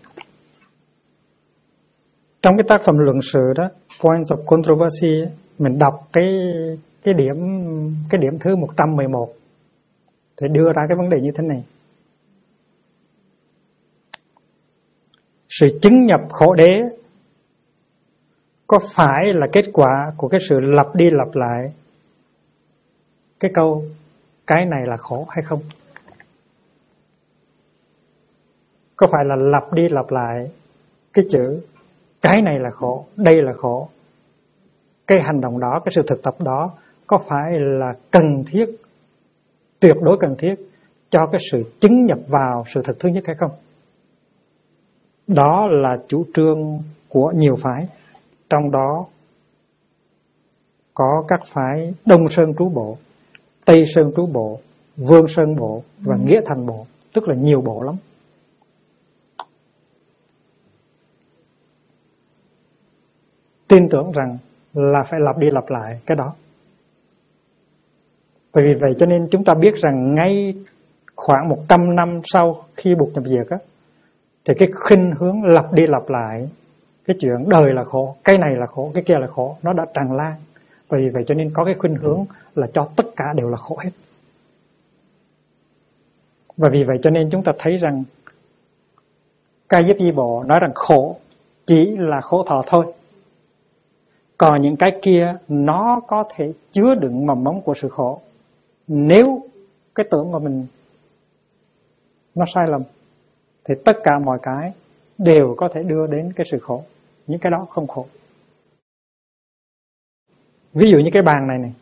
Trong cái tác phẩm luận sự đó, Points of Controversy, mình đọc cái điểm thứ 111 để đưa ra cái vấn đề như thế này. Sự chứng nhập khổ đế có phải là kết quả của cái sự lặp đi lặp lại cái câu cái này là khổ hay không? Có phải là lặp đi lặp lại cái chữ cái này là khổ, đây là khổ, cái hành động đó, cái sự thực tập đó có phải là cần thiết, tuyệt đối cần thiết cho cái sự chứng nhập vào sự thật thứ nhất hay không? Đó là chủ trương của nhiều phái, trong đó có các phái Đông Sơn Trú Bộ, Tây Sơn Trú Bộ, Vương Sơn Bộ và Nghĩa Thành Bộ, tức là nhiều bộ lắm. Tin tưởng rằng là phải lặp đi lặp lại cái đó. Bởi vì vậy cho nên chúng ta biết rằng ngay khoảng 100 năm sau khi Bụt nhập diệt á, thì cái khuynh hướng lặp đi lặp lại cái chuyện đời là khổ, cái này là khổ, cái kia là khổ, nó đã tràn lan. Bởi vì vậy cho nên có cái khuynh hướng là cho tất cả đều là khổ hết. Và vì vậy cho nên chúng ta thấy rằng Ca Diếp Di Bộ nói rằng khổ chỉ là khổ thọ thôi. Còn những cái kia nó có thể chứa đựng mầm mống của sự khổ. Nếu cái tưởng của mình nó sai lầm thì tất cả mọi cái đều có thể đưa đến cái sự khổ. Những cái đó không khổ. Ví dụ như cái bàn này.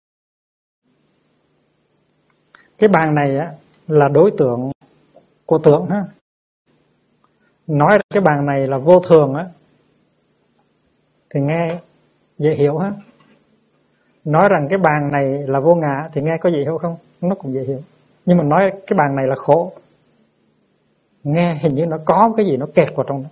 Cái bàn này á, là đối tượng của tưởng ha. Nói cái bàn này là vô thường á, thì nghe dễ hiểu ha. Nói rằng cái bàn này là vô ngã thì nghe có dễ hiểu không? Nó cũng dễ hiểu. Nhưng mà nói cái bàn này là khổ, nghe hình như nó có cái gì nó kẹt vào trong đó.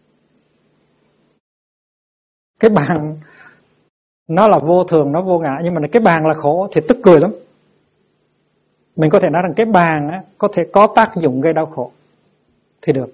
Cái bàn nó là vô thường, nó vô ngã, nhưng mà cái bàn là khổ thì tức cười lắm. Mình có thể nói rằng cái bàn á, có thể có tác dụng gây đau khổ thì được.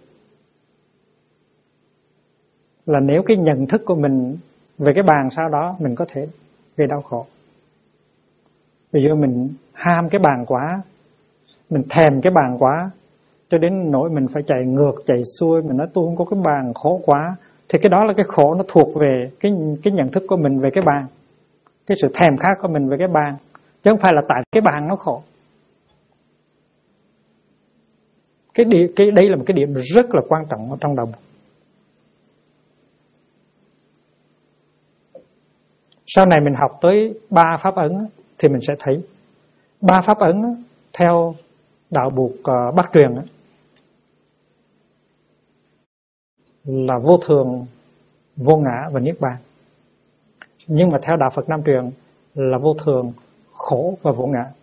Là nếu cái nhận thức của mình về cái bàn sau đó mình có thể gây đau khổ. Ví dụ mình ham cái bàn quá, mình thèm cái bàn quá, cho đến nỗi mình phải chạy ngược chạy xuôi, mình nói tôi không có cái bàn, khổ quá, thì cái đó là cái khổ nó thuộc về cái nhận thức của mình về cái bàn, cái sự thèm khát của mình về cái bàn, chứ không phải là tại cái bàn nó khổ. Đây là một cái điểm rất là quan trọng ở trong đạo. Sau này mình học tới 3 pháp ấn thì mình sẽ thấy 3 pháp ấn theo đạo Bụt Bắc truyền là vô thường, vô ngã và niết bàn. nhưng mà theo đạo Phật Nam truyền là vô thường, khổ và vô ngã.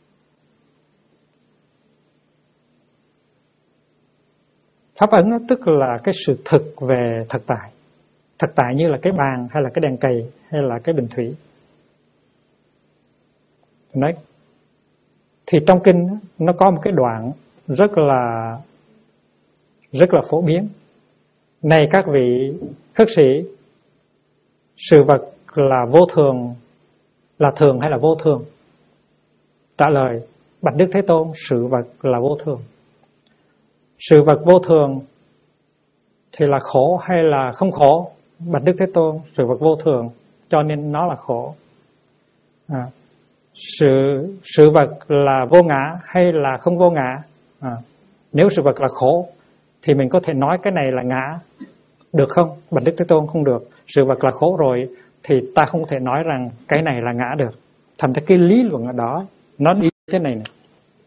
Pháp ấn tức là cái sự thực về thực tại. Thực tại như là cái bàn hay là cái đèn cầy hay là cái bình thủy. Nói thì trong kinh nó có một cái đoạn rất là phổ biến. Này các vị khất sĩ, sự vật là vô thường, là thường hay là vô thường? Trả lời: bạch Đức Thế Tôn, sự vật là vô thường. Sự vật vô thường thì là khổ hay là không khổ? Bạch Đức Thế Tôn, sự vật vô thường cho nên nó là khổ. Sự vật là vô ngã hay là không vô ngã? Nếu sự vật là khổ thì mình có thể nói cái này là ngã được không? Bạch Đức Thế Tôn, không được. Sự vật là khổ rồi thì ta không thể nói rằng cái này là ngã được. Thành ra cái lý luận ở đó nó đi thế này này.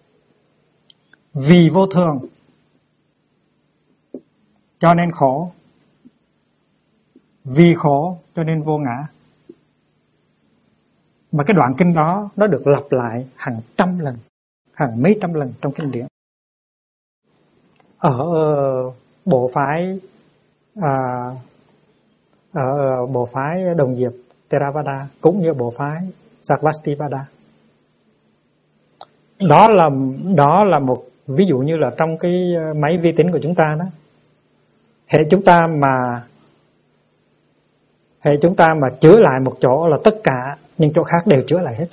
Vì vô thường cho nên khổ, vì khổ cho nên vô ngã. Mà cái đoạn kinh đó nó được lặp lại hàng trăm lần, hàng mấy trăm lần trong kinh điển. Ở bộ phái Đồng Diệp Theravada cũng như bộ phái Sarvastivada. Đó là một ví dụ như là trong cái máy vi tính của chúng ta đó. Hệ chúng ta mà chữa lại một chỗ là tất cả những chỗ khác đều chữa lại hết.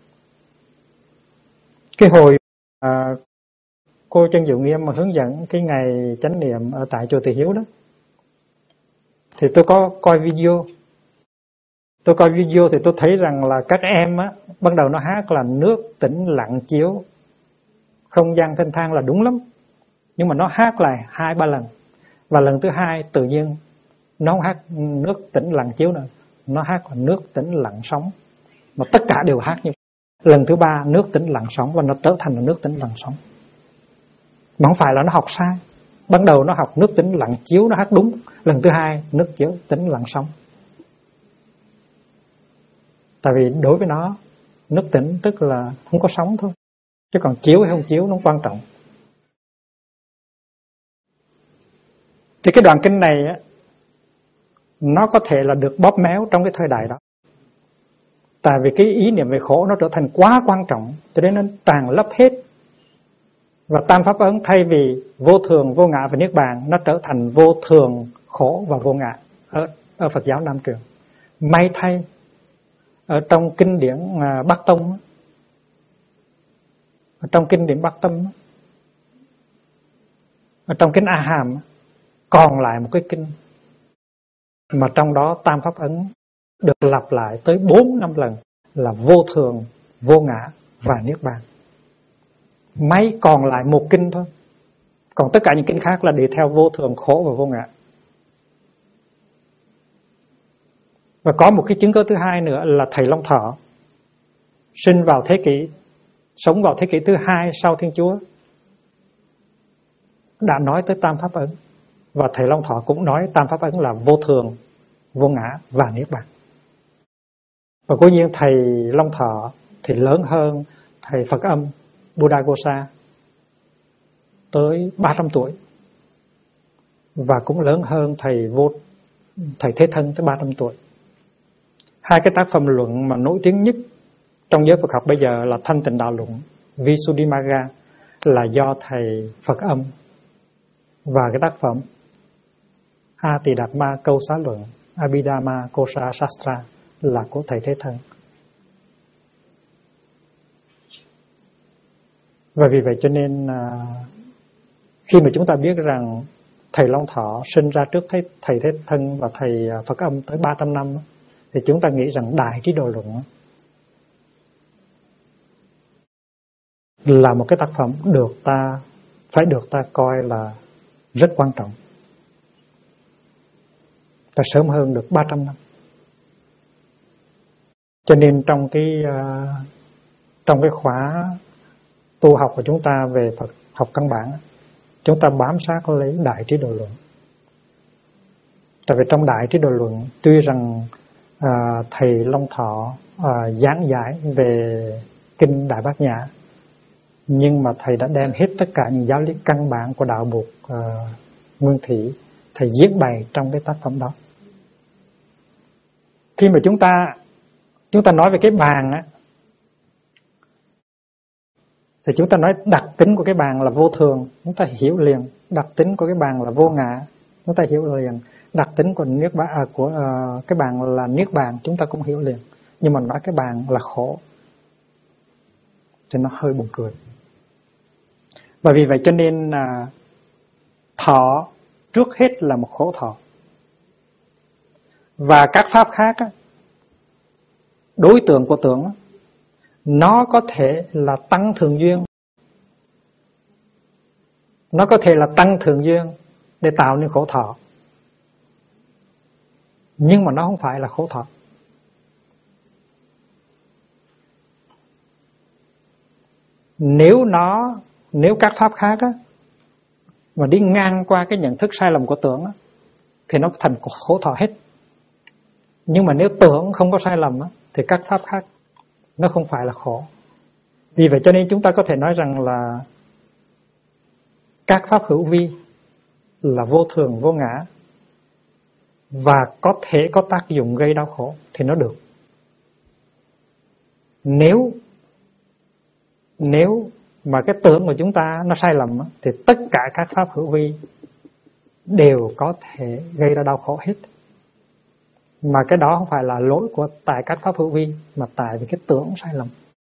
Cái hồi cô Chân Diệu Nghiêm mà hướng dẫn cái ngày chánh niệm ở tại chùa Từ Hiếu đó, thì tôi có coi video. Tôi coi video thì tôi thấy rằng là các em á, ban đầu nó hát là nước tĩnh lặng chiếu, không gian thanh thang là đúng lắm. Nhưng mà nó hát lại 2-3 lần. Và lần thứ hai tự nhiên nó không hát nước tĩnh lặng chiếu nữa, nó hát là nước tĩnh lặng sóng. Mà tất cả đều hát như vậy. Lần thứ ba nước tĩnh lặng sóng, và nó trở thành là nước tĩnh lặng sóng. Mà không phải là nó học sai. Ban đầu nó học nước tĩnh lặng chiếu, nó hát đúng. Lần thứ hai nước chiếu tĩnh lặng sóng. Tại vì đối với nó, nước tĩnh tức là không có sóng thôi, chứ còn chiếu hay không chiếu nó không quan trọng. Thì cái đoạn kinh này á, nó có thể là được bóp méo trong cái thời đại đó. Tại vì cái ý niệm về khổ nó trở thành quá quan trọng, cho nên nó tràn lấp hết. Và tam pháp ấn thay vì vô thường, vô ngã và niết bàn, nó trở thành vô thường, khổ và vô ngã ở Phật giáo Nam truyền. May thay, ở trong kinh điển Bắc Tông, ở trong kinh điển Bắc Tâm, ở trong kinh A Hàm còn lại một cái kinh mà trong đó tam pháp ấn được lặp lại tới 4-5 lần là vô thường, vô ngã và niết bàn. May còn lại một kinh thôi, còn tất cả những kinh khác là đi theo vô thường, khổ và vô ngã. Và có một cái chứng cứ thứ hai nữa là thầy Long Thọ, sống vào thế kỷ thứ 2 sau Thiên Chúa, đã nói tới tam pháp ấn. Và thầy Long Thọ cũng nói tam pháp ấn là vô thường, vô ngã và niết bàn. Và cố nhiên thầy Long Thọ thì lớn hơn thầy Phật Âm Buddhaghosa tới 300 tuổi, và cũng lớn hơn thầy Thế Thân tới 300 tuổi. Hai cái tác phẩm luận mà nổi tiếng nhất trong giới Phật học bây giờ là Thanh Tịnh Đạo Luận Visuddhimagga là do thầy Phật Âm, và cái tác phẩm A Tỳ Đạt Ma Câu Xá Luận Abhidhamma Kosa Shastra là của thầy Thế Thân. Và vì vậy cho nên khi mà chúng ta biết rằng thầy Long Thọ sinh ra trước thầy Thế Thân và thầy Phật Âm tới 300 năm, thì chúng ta nghĩ rằng Đại Trí Độ Luận là một cái tác phẩm phải được ta coi là rất quan trọng. Ta sớm hơn được 300 năm. Cho nên trong cái khóa tu học của chúng ta về Phật học căn bản, chúng ta bám sát lấy Đại Trí Độ Luận. Tại vì trong Đại Trí Độ Luận tuy rằng thầy Long Thọ giảng giải về kinh Đại Bát Nhã, nhưng mà thầy đã đem hết tất cả những giáo lý căn bản của đạo Bụt Nguyên Thủy, thầy diễn bày trong cái tác phẩm đó. Khi mà chúng ta nói về cái bàn á, thì chúng ta nói đặc tính của cái bàn là vô thường, chúng ta hiểu liền. Đặc tính của cái bàn là vô ngã, chúng ta hiểu liền. Đặc tính của cái bàn là niết bàn, chúng ta cũng hiểu liền. Nhưng mà nói cái bàn là khổ thì nó hơi buồn cười. Bởi vì vậy cho nên thọ trước hết là một khổ thọ. Và các pháp khác á, đối tượng của tưởng nó có thể là tăng thường duyên. Nó có thể là tăng thường duyên để tạo nên khổ thọ, nhưng mà nó không phải là khổ thọ. Nếu các pháp khác á, mà đi ngang qua cái nhận thức sai lầm của tưởng á, thì nó thành khổ thọ hết. Nhưng mà nếu tưởng không có sai lầm á, thì các pháp khác nó không phải là khổ. Vì vậy cho nên chúng ta có thể nói rằng là các pháp hữu vi là vô thường, vô ngã, và có thể có tác dụng gây đau khổ thì nó được. Nếu mà cái tưởng của chúng ta nó sai lầm thì tất cả các pháp hữu vi đều có thể gây ra đau khổ hết. Mà cái đó không phải là lỗi của tại các pháp hữu vi, mà tại vì cái tưởng sai lầm.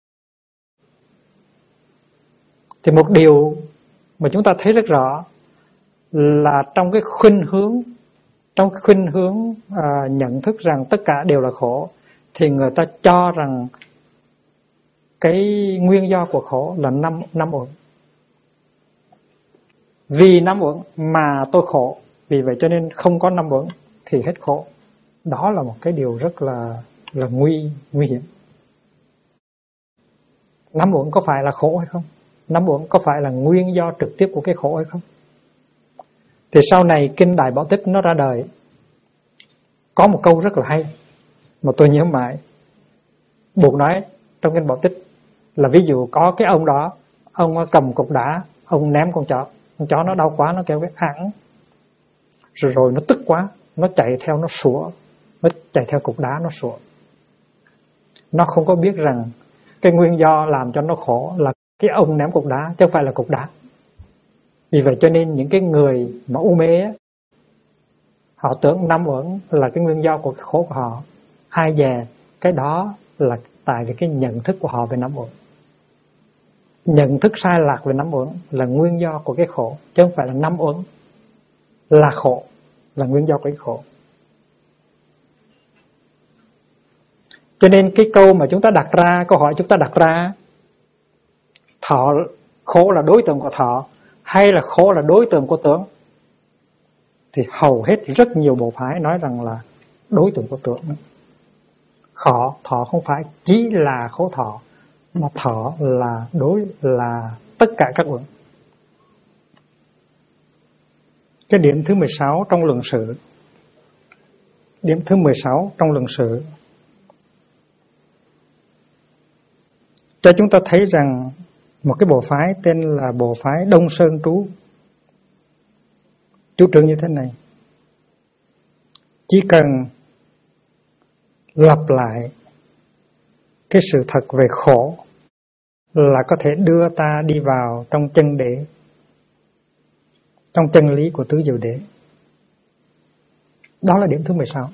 Thì một điều mà chúng ta thấy rất rõ là trong cái khuynh hướng nhận thức rằng tất cả đều là khổ, thì người ta cho rằng cái nguyên do của khổ là năm uẩn. Vì năm uẩn mà tôi khổ, vì vậy cho nên không có năm uẩn thì hết khổ. Đó là một cái điều rất là nguy hiểm. Năm uẩn có phải là khổ hay không? Năm uẩn có phải là nguyên do trực tiếp của cái khổ hay không? Thì sau này kinh Đại Bảo Tích nó ra đời, có một câu rất là hay mà tôi nhớ mãi. Bụt nói trong kinh Bảo Tích là ví dụ có cái ông đó, ông cầm cục đá, ông ném con chó nó đau quá, nó kêu cái hẳn, rồi nó tức quá, nó chạy theo, nó sủa, nó chạy theo cục đá, nó sủa. Nó không có biết rằng cái nguyên do làm cho nó khổ là cái ông ném cục đá, chứ không phải là cục đá. Vì vậy cho nên những cái người mà u mê á, họ tưởng năm uẩn là cái nguyên do của cái khổ của họ. Ai dè cái đó là tại vì cái nhận thức của họ về năm uẩn. Nhận thức sai lạc về năm uẩn là nguyên do của cái khổ, chứ không phải là năm uẩn là khổ, là nguyên do của cái khổ. Cho nên cái câu mà chúng ta đặt ra, câu hỏi chúng ta đặt ra, thọ khổ là đối tượng của thọ hay là khổ là đối tượng của tưởng, thì hầu hết rất nhiều bộ phái nói rằng là đối tượng của tưởng. Thọ không phải chỉ là khổ thọ, mà thọ là tất cả các uẩn. Cái điểm thứ 16 trong luận sự. Điểm thứ 16 trong luận sự cho chúng ta thấy rằng một cái bộ phái tên là bộ phái Đông Sơn Trú chủ trương như thế này: chỉ cần lặp lại cái sự thật về khổ là có thể đưa ta đi vào trong chân đế, trong chân lý của tứ diệu đế. Đó là điểm thứ 16.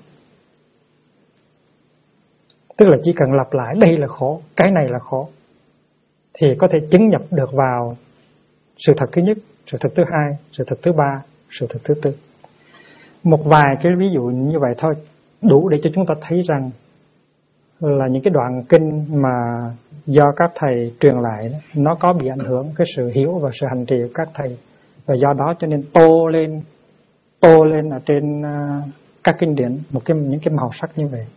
Tức là chỉ cần lặp lại đây là khổ, cái này là khổ, thì có thể chứng nhập được vào sự thật thứ nhất, sự thật thứ hai, sự thật thứ ba, sự thật thứ tư. Một vài cái ví dụ như vậy thôi đủ để cho chúng ta thấy rằng là những cái đoạn kinh mà do các thầy truyền lại nó có bị ảnh hưởng cái sự hiểu và sự hành trì của các thầy, và do đó cho nên tô lên ở trên các kinh điển những cái màu sắc như vậy.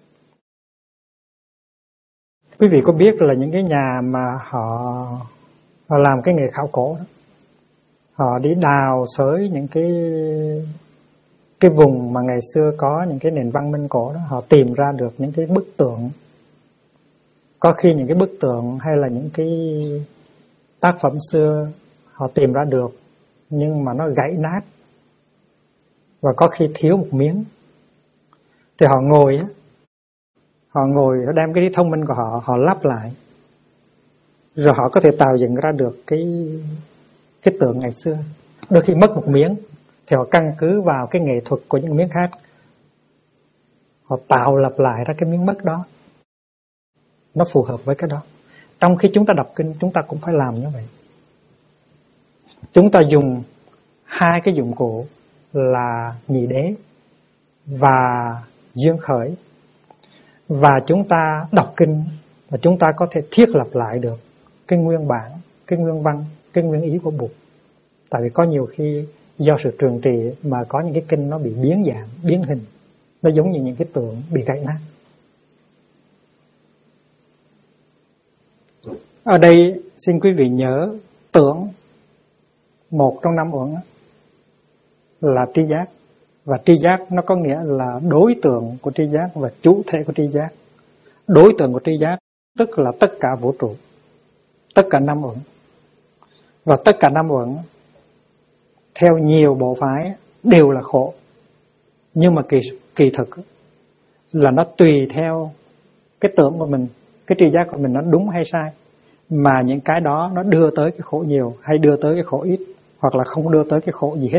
Quý vị có biết là những cái nhà mà họ làm cái nghề khảo cổ đó, họ đi đào xới những cái vùng mà ngày xưa có những cái nền văn minh cổ đó, họ tìm ra được những cái bức tượng. Có khi những cái bức tượng hay là những cái tác phẩm xưa họ tìm ra được, nhưng mà nó gãy nát, và có khi thiếu một miếng. Thì họ ngồi, họ đem cái thông minh của họ lắp lại, rồi họ có thể tạo dựng ra được cái tượng ngày xưa. Đôi khi mất một miếng thì họ căn cứ vào cái nghệ thuật của những miếng khác, họ tạo lập lại ra cái miếng mất đó, nó phù hợp với cái đó. Trong khi chúng ta đọc kinh, chúng ta cũng phải làm như vậy. Chúng ta dùng hai cái dụng cụ là nhị đế và duyên khởi, và chúng ta đọc kinh và chúng ta có thể thiết lập lại được cái nguyên bản, cái nguyên văn, cái nguyên ý của Bụt. Tại vì có nhiều khi do sự trường trì mà có những cái kinh nó bị biến dạng, biến hình, nó giống như những cái tượng bị gãy nát. Ở đây xin quý vị nhớ, tưởng một trong 5 uẩn là tri giác, và tri giác nó có nghĩa là đối tượng của tri giác và chủ thể của tri giác. Đối tượng của tri giác tức là tất cả vũ trụ, tất cả 5 uẩn. Và tất cả 5 uẩn theo nhiều bộ phái đều là khổ, nhưng mà kỳ thực là nó tùy theo cái tưởng của mình, cái tri giác của mình nó đúng hay sai, mà những cái đó nó đưa tới cái khổ nhiều hay đưa tới cái khổ ít, hoặc là không đưa tới cái khổ gì hết.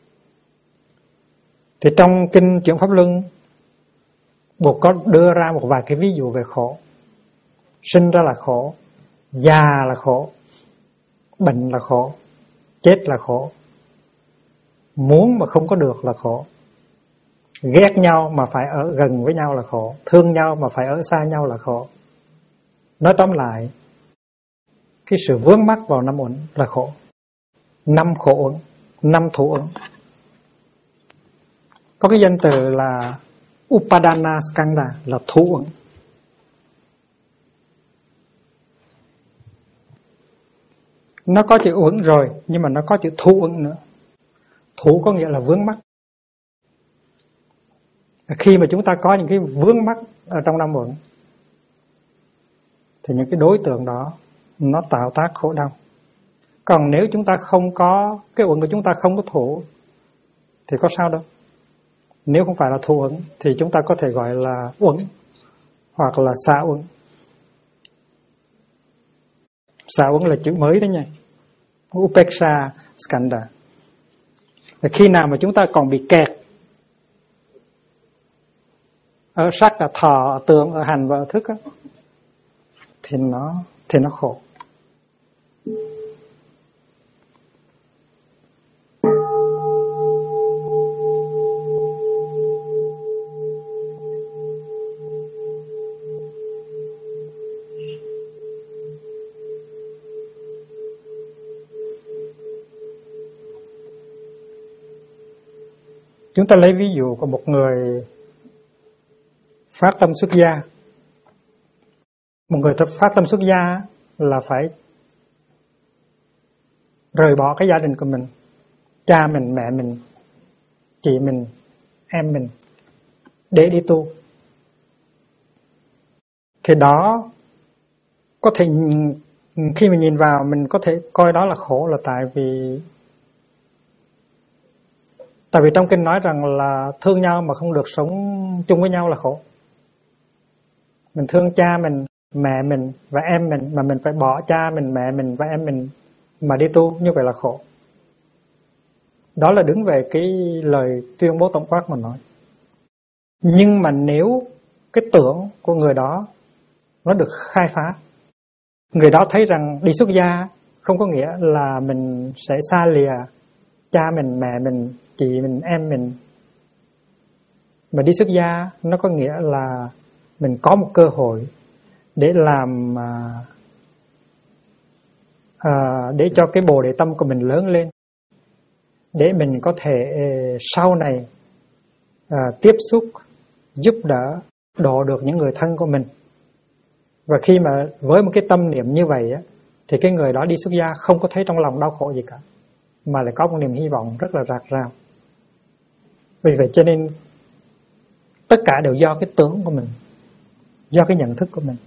Thì trong kinh Chuyển Pháp Luân, Bụt có đưa ra một vài cái ví dụ về khổ. Sinh ra là khổ, già là khổ, bệnh là khổ, chết là khổ, muốn mà không có được là khổ, ghét nhau mà phải ở gần với nhau là khổ, thương nhau mà phải ở xa nhau là khổ. Nói tóm lại, cái sự vướng mắc vào 5 uẩn là khổ. 5 khổ uẩn, 5 thủ uẩn. Có cái danh từ là Upadana Skanda, là thủ uẩn. Nó có chữ uẩn rồi, nhưng mà nó có chữ thủ uẩn nữa. Thủ có nghĩa là vướng mắc. Khi mà chúng ta có những cái vướng mắc ở trong 5 uẩn, thì những cái đối tượng đó nó tạo tác khổ đau. Còn nếu chúng ta không có, cái uẩn của chúng ta không có thủ, thì có sao đâu. Nếu không phải là thủ uẩn thì chúng ta có thể gọi là uẩn, hoặc là xả uẩn. Xả uẩn là chữ mới đó nha, Upeksha Skanda. Khi nào mà chúng ta còn bị kẹt ở sắc, ở thọ, ở tưởng, ở hành và ở thức á, thì nó khổ. Chúng ta lấy ví dụ của một người phát tâm xuất gia. Một người phát tâm xuất gia là phải rời bỏ cái gia đình của mình, cha mình, mẹ mình, chị mình, em mình, để đi tu. Thì đó có thể, khi mà nhìn vào mình có thể coi đó là khổ, là tại vì trong kinh nói rằng là thương nhau mà không được sống chung với nhau là khổ. Mình thương cha mình, mẹ mình và em mình, mà mình phải bỏ cha mình, mẹ mình và em mình mà đi tu, như vậy là khổ. Đó là đứng về cái lời tuyên bố tổng quát mà nói. Nhưng mà nếu cái tưởng của người đó nó được khai phá, người đó thấy rằng đi xuất gia không có nghĩa là mình sẽ xa lìa cha mình, mẹ mình, chị mình, em mình, mà đi xuất gia nó có nghĩa là mình có một cơ hội để làm để cho cái bồ đề tâm của mình lớn lên, để mình có thể sau này tiếp xúc, giúp đỡ, độ được những người thân của mình. Và khi mà với một cái tâm niệm như vậy á, thì cái người đó đi xuất gia không có thấy trong lòng đau khổ gì cả, mà lại có một niềm hy vọng rất là rạc rào. Vì vậy cho nên tất cả đều do cái tưởng của mình, do cái nhận thức của mình.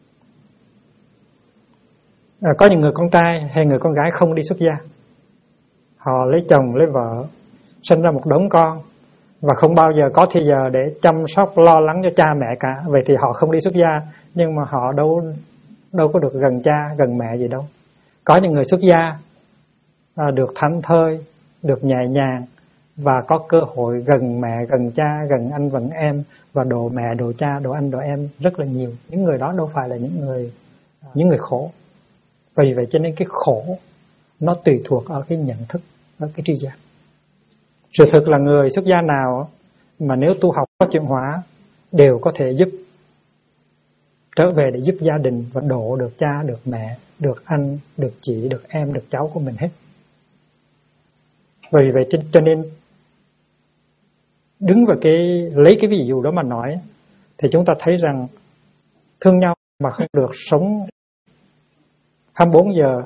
Có những người con trai hay người con gái không đi xuất gia, họ lấy chồng lấy vợ, sinh ra một đống con và không bao giờ có thời giờ để chăm sóc lo lắng cho cha mẹ cả. Vậy thì họ không đi xuất gia, nhưng mà họ đâu có được gần cha gần mẹ gì đâu. Có những người xuất gia được thảnh thơi, được nhẹ nhàng và có cơ hội gần mẹ, gần cha, gần anh gần em, và độ mẹ, độ cha, độ anh, độ em rất là nhiều. Những người đó đâu phải là những người khổ. Vì vậy cho nên cái khổ nó tùy thuộc ở cái nhận thức, ở cái tri giác. Sự thực là người xuất gia nào mà nếu tu học có chuyển hóa đều có thể trở về để giúp gia đình và độ được cha, được mẹ, được anh, được chị, được em, được cháu của mình hết. Vì vậy cho nên đứng vào lấy cái ví dụ đó mà nói, thì chúng ta thấy rằng thương nhau mà không được sống 24 giờ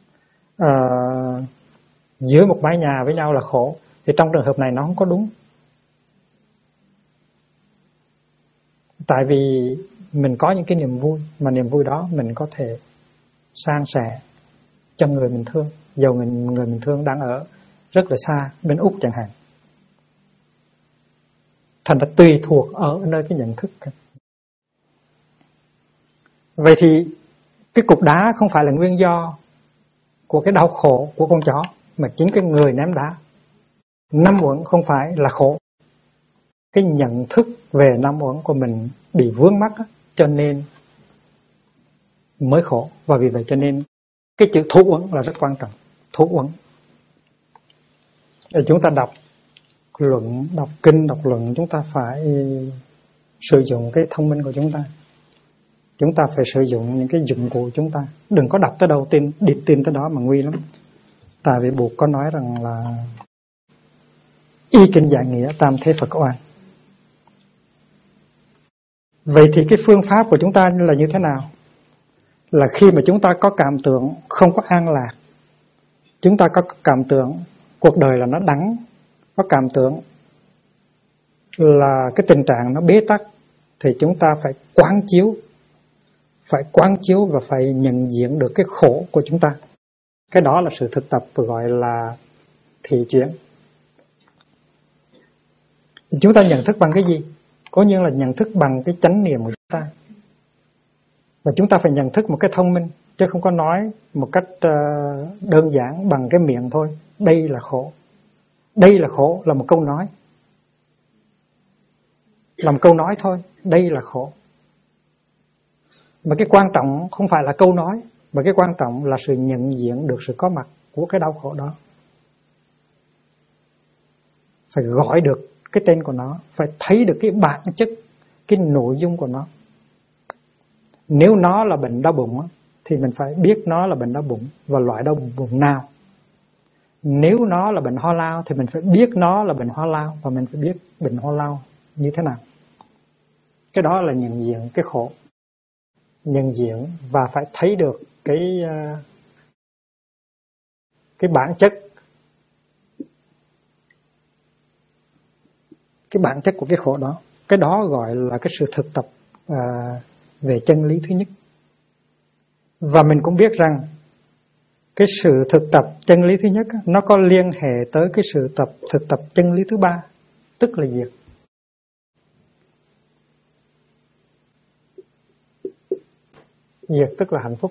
giữa một mái nhà với nhau là khổ, thì trong trường hợp này nó không có đúng. Tại vì mình có những cái niềm vui, mà niềm vui đó mình có thể san sẻ cho người mình thương, dầu người mình thương đang ở rất là xa, bên Úc chẳng hạn. Thành ra tùy thuộc ở nơi cái nhận thức. Vậy thì cái cục đá không phải là nguyên do của cái đau khổ của con chó, mà chính cái người ném đá. Năm uẩn không phải là khổ. Cái nhận thức về năm uẩn của mình bị vướng mắc, cho nên mới khổ. Và vì vậy cho nên cái chữ thủ uẩn là rất quan trọng. Thủ uẩn. Để chúng ta đọc luận, đọc kinh, đọc luận, chúng ta phải sử dụng cái thông minh của chúng ta. Chúng ta phải sử dụng những cái dụng cụ của chúng ta. Đừng có đọc tới đâu tin tới đó mà nguy lắm. Tại vì Bụt có nói rằng là y kinh giải nghĩa, tam thế Phật oan. Vậy thì cái phương pháp của chúng ta là như thế nào? Là khi mà chúng ta có cảm tưởng không có an lạc, chúng ta có cảm tưởng cuộc đời là nó đắng, có cảm tưởng là cái tình trạng nó bế tắc, thì chúng ta phải quán chiếu và phải nhận diện được cái khổ của chúng ta. Cái đó là sự thực tập gọi là thị chuyển. Chúng ta nhận thức bằng cái gì? Có như là nhận thức bằng cái chánh niệm của chúng ta. Và chúng ta phải nhận thức một cái thông minh, chứ không có nói một cách đơn giản bằng cái miệng thôi. Đây là khổ. Đây là khổ là một câu nói. Là một câu nói thôi. Đây là khổ. Mà cái quan trọng không phải là câu nói, mà cái quan trọng là sự nhận diện được sự có mặt của cái đau khổ đó. Phải gọi được cái tên của nó, phải thấy được cái bản chất, cái nội dung của nó. Nếu nó là bệnh đau bụng thì mình phải biết nó là bệnh đau bụng và loại đau bụng nào. Nếu nó là bệnh ho lao thì mình phải biết nó là bệnh ho lao và mình phải biết bệnh ho lao như thế nào. Cái đó là nhận diện cái khổ. Nhận diện và phải thấy được cái bản chất, cái bản chất của cái khổ đó. Cái đó gọi là cái sự thực tập về chân lý thứ nhất. Và mình cũng biết rằng cái sự thực tập chân lý thứ nhất nó có liên hệ tới cái sự thực tập chân lý thứ ba, tức là diệt. Diệt tức là hạnh phúc.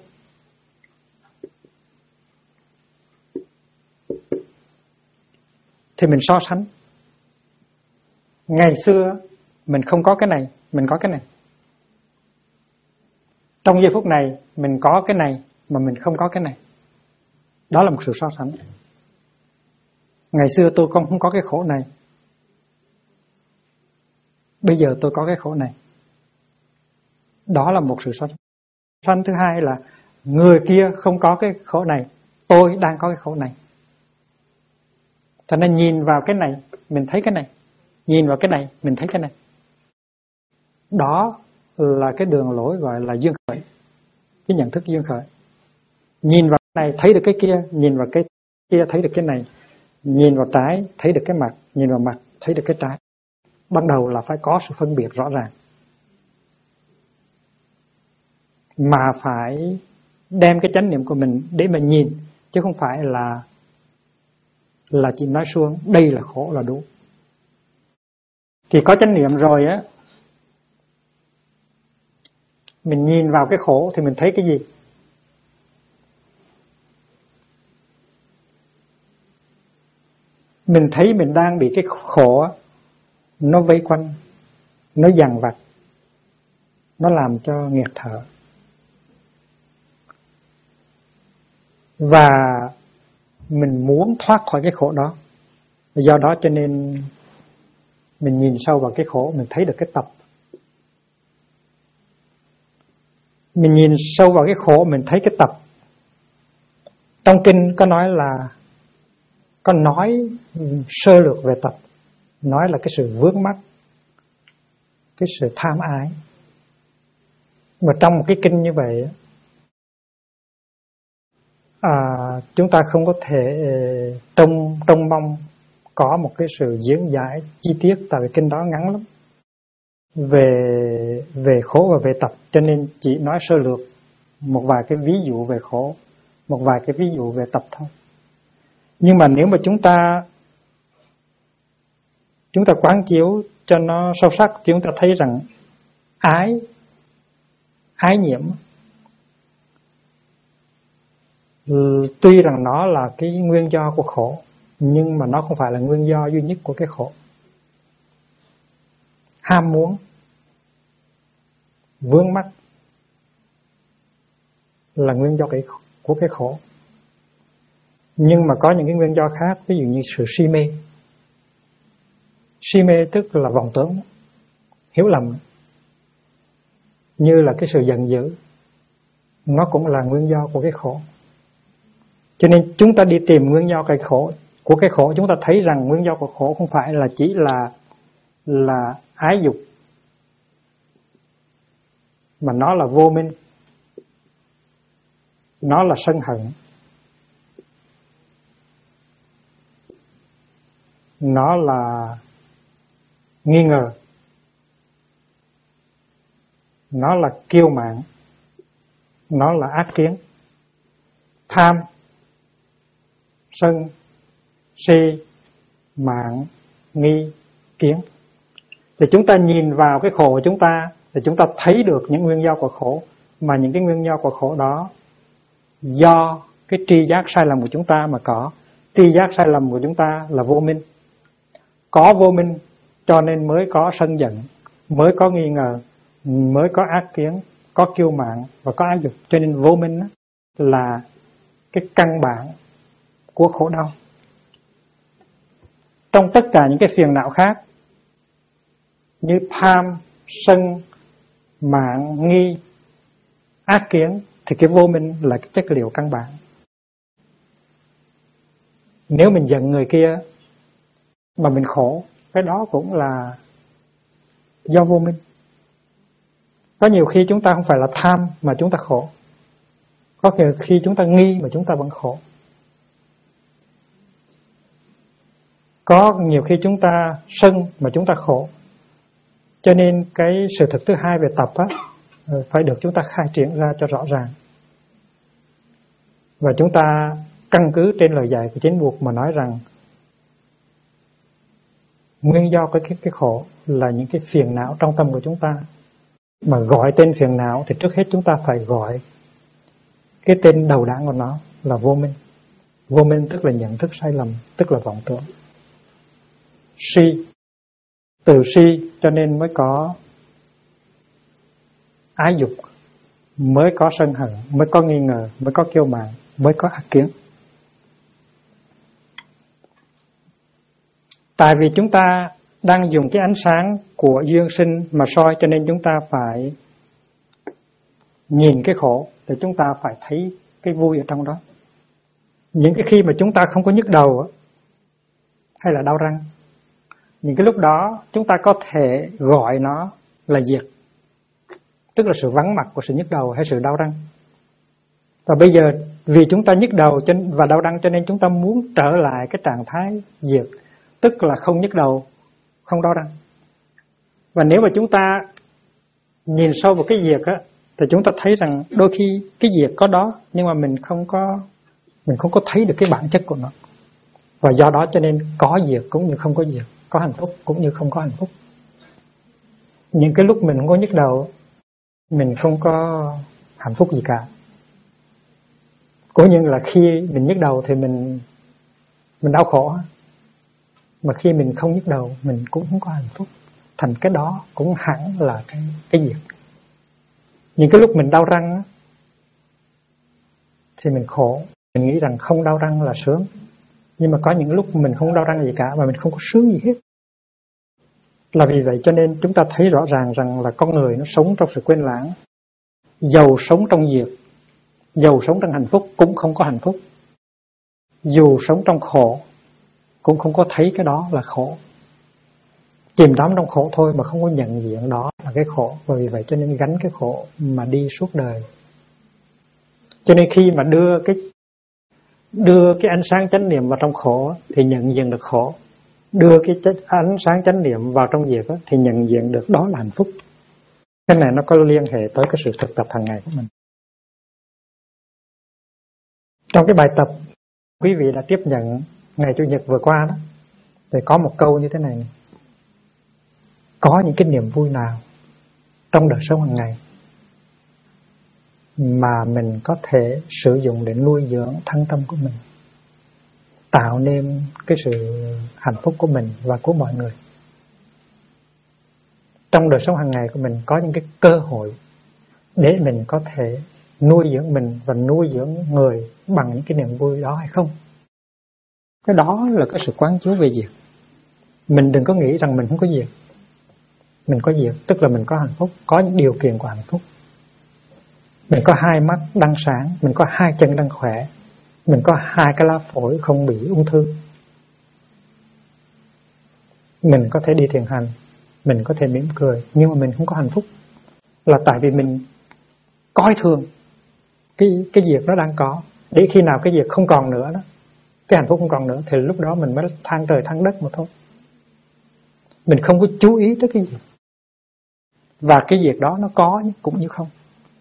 Thì mình so sánh. Ngày xưa mình không có cái này, mình có cái này. Trong giây phút này mình có cái này mà mình không có cái này. Đó là một sự so sánh. Ngày xưa tôi không có cái khổ này, bây giờ tôi có cái khổ này. Đó là một sự so sánh. Thứ hai là người kia không có cái khổ này, tôi đang có cái khổ này. Cho nên nhìn vào cái này mình thấy cái này, nhìn vào cái này mình thấy cái này. Đó là cái đường lối gọi là duyên khởi, cái nhận thức duyên khởi. Nhìn vào cái này thấy được cái kia, nhìn vào cái kia thấy được cái này, nhìn vào trái thấy được cái mặt, nhìn vào mặt thấy được cái trái. Ban đầu là phải có sự phân biệt rõ ràng, mà phải đem cái chánh niệm của mình để mà nhìn, chứ không phải là chỉ nói suông đây là khổ là đúng. Thì có chánh niệm rồi á, mình nhìn vào cái khổ thì mình thấy cái gì? Mình thấy mình đang bị cái khổ á, nó vây quanh, nó dằn vặt, nó làm cho nghẹt thở. Và mình muốn thoát khỏi cái khổ đó. Do đó cho nên mình nhìn sâu vào cái khổ, mình thấy được cái tập. Mình nhìn sâu vào cái khổ, mình thấy cái tập. Trong kinh có nói là, có nói sơ lược về tập, nói là cái sự vướng mắc, cái sự tham ái. Mà trong một cái kinh như vậy, chúng ta không có thể trông mong có một cái sự diễn giải chi tiết, tại vì kinh đó ngắn lắm về khổ và về tập, cho nên chỉ nói sơ lược một vài cái ví dụ về khổ, một vài cái ví dụ về tập thôi. Nhưng mà nếu mà chúng ta quán chiếu cho nó sâu sắc, chúng ta thấy rằng ái nhiễm tuy rằng nó là cái nguyên do của khổ, nhưng mà nó không phải là nguyên do duy nhất của cái khổ. Ham muốn, vướng mắc là nguyên do của cái khổ. Nhưng mà có những cái nguyên do khác, ví dụ như sự si mê. Si mê tức là vọng tưởng, hiểu lầm, như là cái sự giận dữ, nó cũng là nguyên do của cái khổ. Cho nên chúng ta đi tìm nguyên do của cái khổ, chúng ta thấy rằng nguyên do của khổ không phải là chỉ là ái dục, mà nó là vô minh, nó là sân hận, nó là nghi ngờ, nó là kiêu mạn, nó là ác kiến. Tham, sân, si, mạn, nghi, kiến. Thì chúng ta nhìn vào cái khổ của chúng ta, thì chúng ta thấy được những nguyên do của khổ, mà những cái nguyên do của khổ đó do cái tri giác sai lầm của chúng ta mà có. Tri giác sai lầm của chúng ta là vô minh. Có vô minh cho nên mới có sân giận, mới có nghi ngờ, mới có ác kiến, có kiêu mạn và có ái dục. Cho nên vô minh là cái căn bản của khổ đau. Trong tất cả những cái phiền não khác như tham, sân, mạn, nghi, ác kiến, thì cái vô minh là cái chất liệu căn bản. Nếu mình giận người kia mà mình khổ, cái đó cũng là do vô minh. Có nhiều khi chúng ta không phải là tham mà chúng ta khổ, có nhiều khi chúng ta nghi mà chúng ta vẫn khổ, có nhiều khi chúng ta sân mà chúng ta khổ. Cho nên cái sự thực thứ hai về tập á, phải được chúng ta khai triển ra cho rõ ràng. Và chúng ta căn cứ trên lời dạy của Chánh Buộc mà nói rằng nguyên do của cái khổ là những cái phiền não trong tâm của chúng ta. Mà gọi tên phiền não thì trước hết chúng ta phải gọi cái tên đầu đảng của nó là vô minh. Vô minh tức là nhận thức sai lầm, tức là vọng tưởng. Si, từ si cho nên mới có ái dục, mới có sân hận, mới có nghi ngờ, mới có kiêu mạn, mới có ác kiến. Tại vì chúng ta đang dùng cái ánh sáng của duyên sinh mà soi, cho nên chúng ta phải nhìn cái khổ thì chúng ta phải thấy cái vui ở trong đó. Những cái khi mà chúng ta không có nhức đầu hay là đau răng, những cái lúc đó chúng ta có thể gọi nó là diệt, tức là sự vắng mặt của sự nhức đầu hay sự đau răng. Và bây giờ vì chúng ta nhức đầu và đau răng cho nên chúng ta muốn trở lại cái trạng thái diệt, tức là không nhức đầu, không đau răng. Và nếu mà chúng ta nhìn sâu vào cái diệt á, thì chúng ta thấy rằng đôi khi cái diệt có đó, nhưng mà mình không có thấy được cái bản chất của nó. Và do đó cho nên có diệt cũng như không có diệt, có hạnh phúc cũng như không có hạnh phúc. Những cái lúc mình không có nhức đầu, mình không có hạnh phúc gì cả. Cũng như là khi mình nhức đầu thì mình đau khổ. Mà khi mình không nhức đầu, mình cũng không có hạnh phúc. Thành cái đó cũng hẳn là cái diệt. Những cái lúc mình đau răng thì mình khổ. Mình nghĩ rằng không đau răng là sướng. Nhưng mà có những lúc mình không đau răng gì cả mà mình không có sướng gì hết. Là vì vậy cho nên chúng ta thấy rõ ràng rằng là con người nó sống trong sự quên lãng. Dầu sống trong diệt, dầu sống trong hạnh phúc cũng không có hạnh phúc. Dù sống trong khổ cũng không có thấy cái đó là khổ. Chìm đắm trong khổ thôi mà không có nhận diện đó là cái khổ. Và vì vậy cho nên gánh cái khổ mà đi suốt đời. Cho nên khi mà đưa cái ánh sáng chánh niệm vào trong khổ thì nhận diện được khổ. Đưa cái ánh sáng chánh niệm vào trong diệt thì nhận diện được đó là hạnh phúc. Cái này nó có liên hệ tới cái sự thực tập hàng ngày của mình. Trong cái bài tập quý vị đã tiếp nhận ngày Chủ nhật vừa qua đó, thì có một câu như thế này: có những cái niềm vui nào trong đời sống hàng ngày mà mình có thể sử dụng để nuôi dưỡng thân tâm của mình, tạo nên cái sự hạnh phúc của mình và của mọi người. Trong đời sống hàng ngày của mình có những cái cơ hội để mình có thể nuôi dưỡng mình và nuôi dưỡng người bằng những cái niềm vui đó hay không? Cái đó là cái sự quán chiếu về diệt. Mình đừng có nghĩ rằng mình không có diệt. Mình có diệt, tức là mình có hạnh phúc, có những điều kiện của hạnh phúc. Mình có hai mắt đang sáng, mình có hai chân đang khỏe, mình có hai cái lá phổi không bị ung thư. Mình có thể đi thiền hành, mình có thể mỉm cười, nhưng mà mình không có hạnh phúc. Là tại vì mình coi thường cái diệt nó đang có. Để khi nào cái diệt không còn nữa đó, cái hạnh phúc không còn nữa, thì lúc đó mình mới than trời than đất mà thôi. Mình không có chú ý tới cái diệt. Và cái diệt đó nó có cũng như không.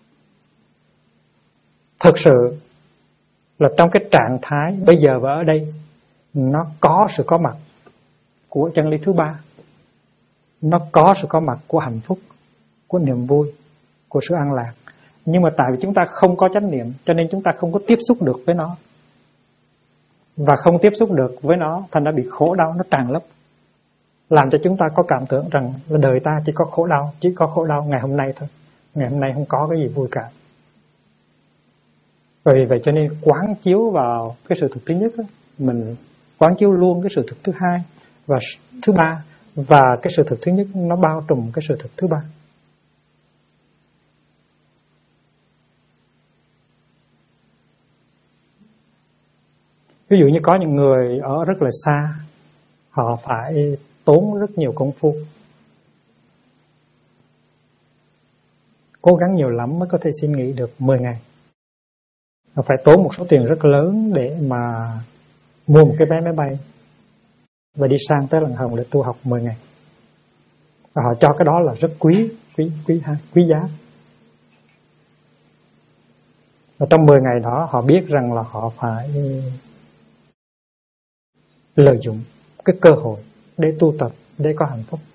Thực sự là trong cái trạng thái bây giờ và ở đây, nó có sự có mặt của chân lý thứ ba. Nó có sự có mặt của hạnh phúc, của niềm vui, của sự an lạc. Nhưng mà tại vì chúng ta không có chánh niệm, cho nên chúng ta không có tiếp xúc được với nó. Và không tiếp xúc được với nó, thành ra bị khổ đau nó tràn lấp, làm cho chúng ta có cảm tưởng rằng đời ta chỉ có khổ đau, chỉ có khổ đau ngày hôm nay thôi. Ngày hôm nay không có cái gì vui cả. Vì vậy cho nên quán chiếu vào cái sự thực thứ nhất đó, mình quán chiếu luôn cái sự thực thứ hai và thứ ba. Và cái sự thực thứ nhất nó bao trùm cái sự thực thứ ba. Ví dụ như có những người ở rất là xa, họ phải tốn rất nhiều công phu, cố gắng nhiều lắm mới có thể xin nghỉ được 10 ngày. Họ phải tốn một số tiền rất lớn để mà mua một cái vé máy bay và đi sang tới Làng Hồng để tu học 10 ngày. Và họ cho cái đó là rất quý giá. Và trong 10 ngày đó họ biết rằng là họ phải lợi dụng cái cơ hội để tu tập, để có hạnh phúc.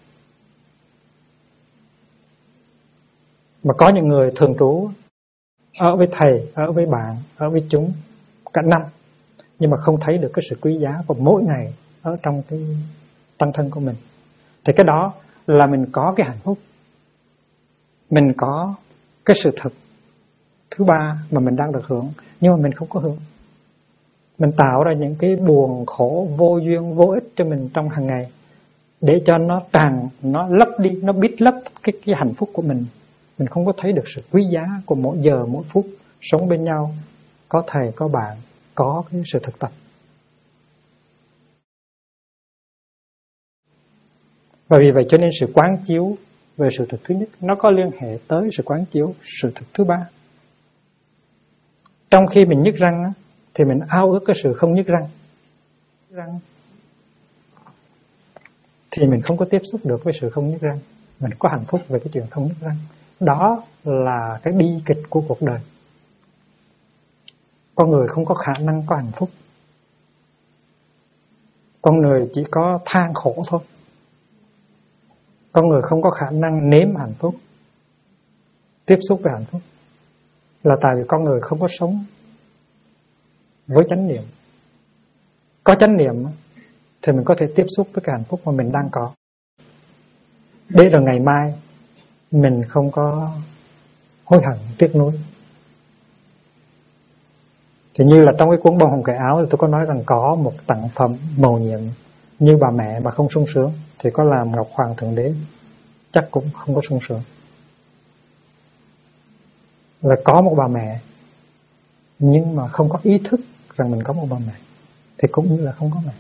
Mà có những người thường trú ở với thầy, ở với bạn, ở với chúng cả năm, nhưng mà không thấy được cái sự quý giá của mỗi ngày ở trong cái tăng thân của mình. Thì cái đó là mình có cái hạnh phúc, mình có cái sự thực thứ ba mà mình đang được hưởng, nhưng mà mình không có hưởng. Mình tạo ra những cái buồn khổ vô duyên vô ích cho mình trong hàng ngày, để cho nó lấp đi, nó bít lấp cái hạnh phúc của mình. Mình không có thấy được sự quý giá của mỗi giờ mỗi phút sống bên nhau, có thầy, có bạn, có cái sự thực tập. Và vì vậy cho nên sự quán chiếu về sự thực thứ nhất nó có liên hệ tới sự quán chiếu sự thực thứ ba. Trong khi mình nhức răng thì mình ao ước cái sự không nhức răng. thì mình không có tiếp xúc được với sự không nhức răng. Mình có hạnh phúc về cái chuyện không nhức răng. Đó là cái bi kịch của cuộc đời. Con người không có khả năng có hạnh phúc. Con người chỉ có than khổ thôi. Con người không có khả năng nếm hạnh phúc, tiếp xúc với hạnh phúc. Là tại vì con người không có sống với chánh niệm. Có chánh niệm thì mình có thể tiếp xúc với cái hạnh phúc mà mình đang có, để rồi ngày mai mình không có hối hận tiếc nuối. Thì như là trong cái cuốn Bông Hồng Cởi Áo thì tôi có nói rằng có một tặng phẩm mầu nhiệm như bà mẹ mà không sung sướng thì có làm Ngọc Hoàng Thượng Đế chắc cũng không có sung sướng. Là có một bà mẹ nhưng mà không có ý thức rằng mình có một bà mẹ thì cũng như là không có mẹ.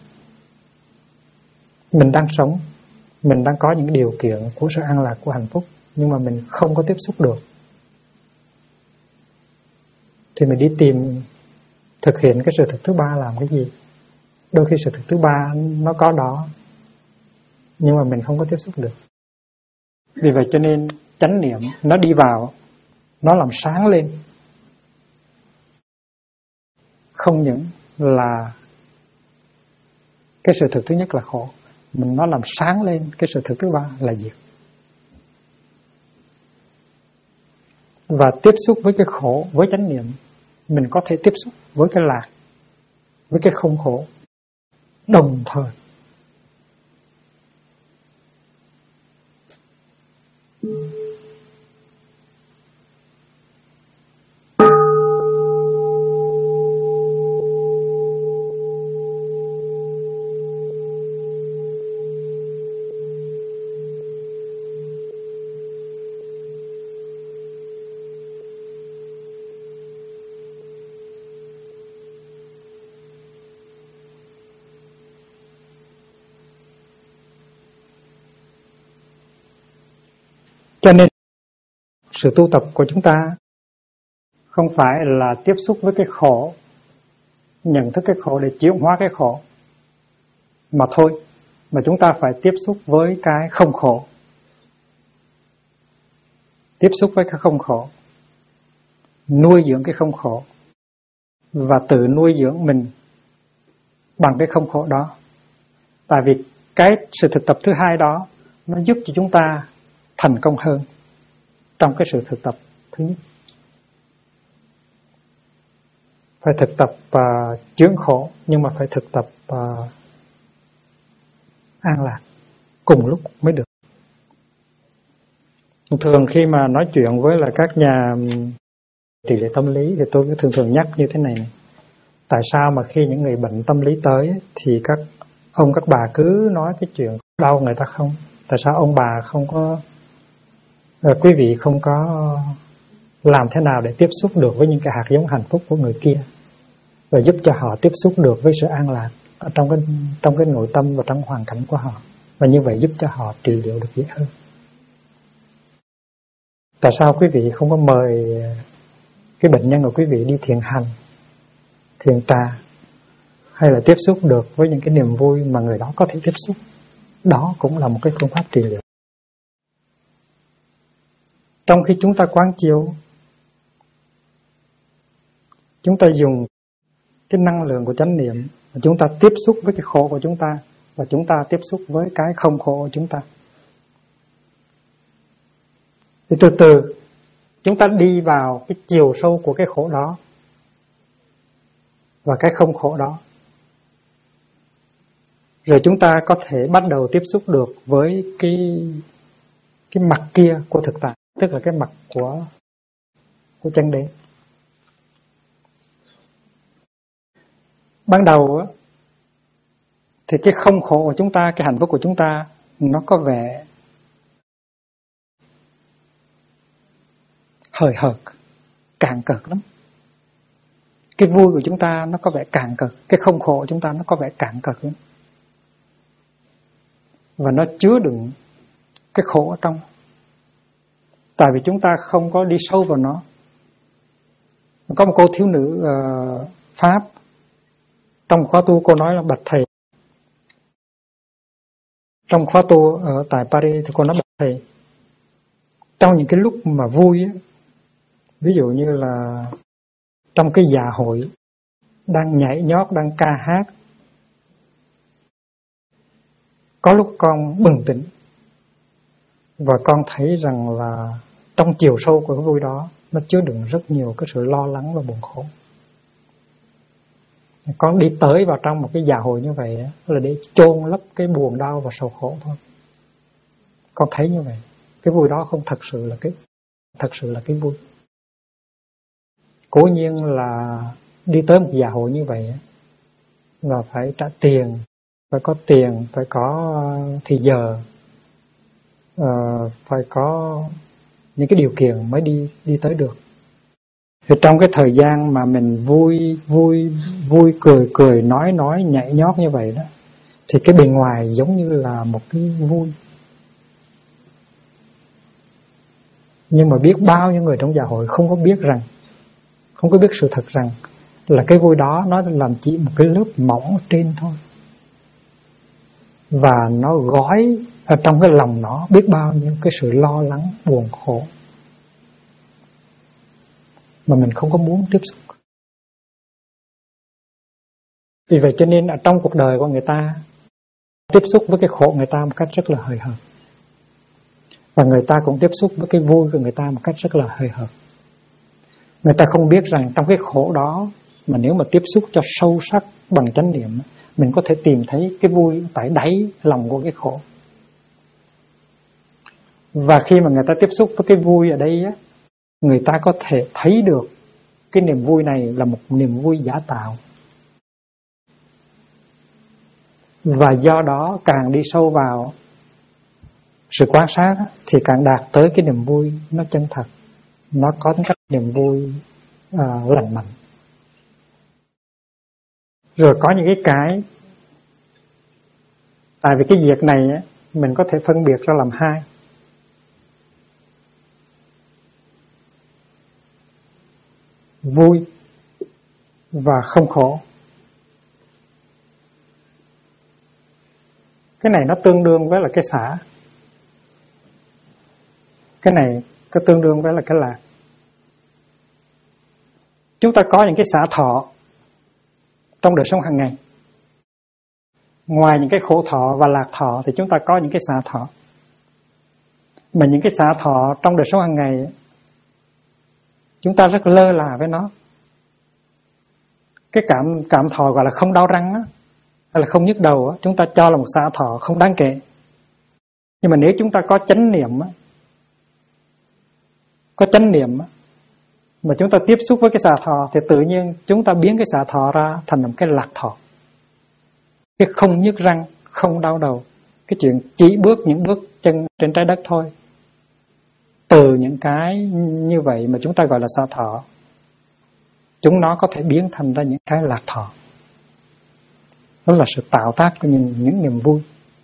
Mình đang sống, mình đang có những điều kiện của sự an lạc, của hạnh phúc, nhưng mà mình không có tiếp xúc được, thì mình đi tìm thực hiện cái sự thực thứ ba làm cái gì? Đôi khi sự thực thứ ba nó có đó, nhưng mà mình không có tiếp xúc được. Vì vậy cho nên chánh niệm nó đi vào, nó làm sáng lên. Không những là cái sự thực thứ nhất là khổ, mình nó làm sáng lên cái sự thực thứ ba là diệt. Và tiếp xúc với cái khổ, với chánh niệm, mình có thể tiếp xúc với cái lạc, với cái không khổ đồng thời. Cho nên sự tu tập của chúng ta không phải là tiếp xúc với cái khổ, nhận thức cái khổ để chuyển hóa cái khổ mà thôi, mà chúng ta phải tiếp xúc với cái không khổ. Tiếp xúc với cái không khổ, nuôi dưỡng cái không khổ và tự nuôi dưỡng mình bằng cái không khổ đó. Tại vì cái sự thực tập thứ hai đó nó giúp cho chúng ta thành công hơn trong cái sự thực tập thứ nhất. Phải thực tập chướng khổ, nhưng mà phải thực tập an lạc cùng lúc mới được. Thường khi mà nói chuyện với là các nhà trị liệu tâm lý thì tôi thường nhắc như thế này. Tại sao mà khi những người bệnh tâm lý tới thì các ông các bà cứ nói cái chuyện đau người ta không? Tại sao ông bà không có, quý vị không có làm thế nào để tiếp xúc được với những cái hạt giống hạnh phúc của người kia và giúp cho họ tiếp xúc được với sự an lạc ở trong cái nội tâm và trong hoàn cảnh của họ, và như vậy giúp cho họ trị liệu được dễ hơn? Tại sao quý vị không có mời cái bệnh nhân của quý vị đi thiền hành, thiền trà, hay là tiếp xúc được với những cái niềm vui mà người đó có thể tiếp xúc? Đó cũng là một cái phương pháp trị liệu. Trong khi chúng ta quán chiếu, chúng ta dùng cái năng lượng của chánh niệm, chúng ta tiếp xúc với cái khổ của chúng ta, và chúng ta tiếp xúc với cái không khổ của chúng ta. Thì từ từ chúng ta đi vào cái chiều sâu của cái khổ đó và cái không khổ đó. Rồi chúng ta có thể bắt đầu tiếp xúc được với cái mặt kia của thực tại, tức là cái mặt của chân đế. Ban đầu á, thì cái không khổ của chúng ta, cái hạnh phúc của chúng ta nó có vẻ hời hợt, cạn cợt lắm. Cái vui của chúng ta nó có vẻ cạn cợt, cái không khổ của chúng ta nó có vẻ cạn cợt lắm. Và nó chứa đựng cái khổ ở trong. Tại vì chúng ta không có đi sâu vào nó. Có một cô thiếu nữ Pháp trong khóa tu, cô nói là: bạch thầy, Trong khóa tu ở tại Paris thì con nói thầy, trong những cái lúc mà vui á, ví dụ như là trong cái dạ hội đang nhảy nhót, đang ca hát, có lúc con bừng tỉnh và con thấy rằng là trong chiều sâu của cái vui đó nó chứa đựng rất nhiều cái sự lo lắng và buồn khổ. Con đi tới vào trong một cái dạ hội như vậy là để chôn lấp cái buồn đau và sầu khổ thôi. Con thấy như vậy, cái vui đó không thật sự là cái vui. Cố nhiên là đi tới một dạ hội như vậy là phải trả tiền, phải có tiền, phải có thì giờ, phải có những cái điều kiện mới đi tới được. Thì trong cái thời gian mà mình vui cười nói nhảy nhót như vậy đó, thì cái bề ngoài giống như là một cái vui. Nhưng mà biết bao nhiêu người trong dạ hội không có biết sự thật rằng là cái vui đó nó làm chỉ một cái lớp mỏng ở trên thôi. Và nó gói ở trong cái lòng nó biết bao nhiêu cái sự lo lắng, buồn khổ mà mình không có muốn tiếp xúc. Vì vậy cho nên ở trong cuộc đời của người ta tiếp xúc với cái khổ người ta một cách rất là hời hợt, và người ta cũng tiếp xúc với cái vui của người ta một cách rất là hời hợt. Người ta không biết rằng trong cái khổ đó mà nếu mà tiếp xúc cho sâu sắc bằng chánh niệm, mình có thể tìm thấy cái vui tại đáy lòng của cái khổ. Và khi mà người ta tiếp xúc với cái vui ở đây á, người ta có thể thấy được cái niềm vui này là một niềm vui giả tạo. Và do đó càng đi sâu vào sự quan sát thì càng đạt tới cái niềm vui nó chân thật, nó có tính cách niềm vui lành mạnh. Rồi có những cái tại vì cái việc này mình có thể phân biệt ra làm hai. Vui và không khổ. Cái này nó tương đương với là cái xả. Cái này có tương đương với là cái lạc. Chúng ta có những cái xả thọ trong đời sống hàng ngày. Ngoài những cái khổ thọ và lạc thọ thì chúng ta có những cái xả thọ. Mà những cái xả thọ trong đời sống hàng ngày chúng ta rất lơ là với nó. Cái cảm thọ gọi là không đau răng á, hay là không nhức đầu á, chúng ta cho là một xả thọ không đáng kể. Nhưng mà nếu chúng ta có chánh niệm á, mà chúng ta tiếp xúc với cái xả thọ thì tự nhiên chúng ta biến cái xả thọ ra thành một cái lạc thọ. Cái không nhức răng, không đau đầu, cái chuyện chỉ bước những bước chân trên trái đất thôi. Từ những cái như vậy mà chúng ta gọi là xả thọ, chúng nó có thể biến thành ra những cái lạc thọ. Đó là sự tạo tác của những niềm vui.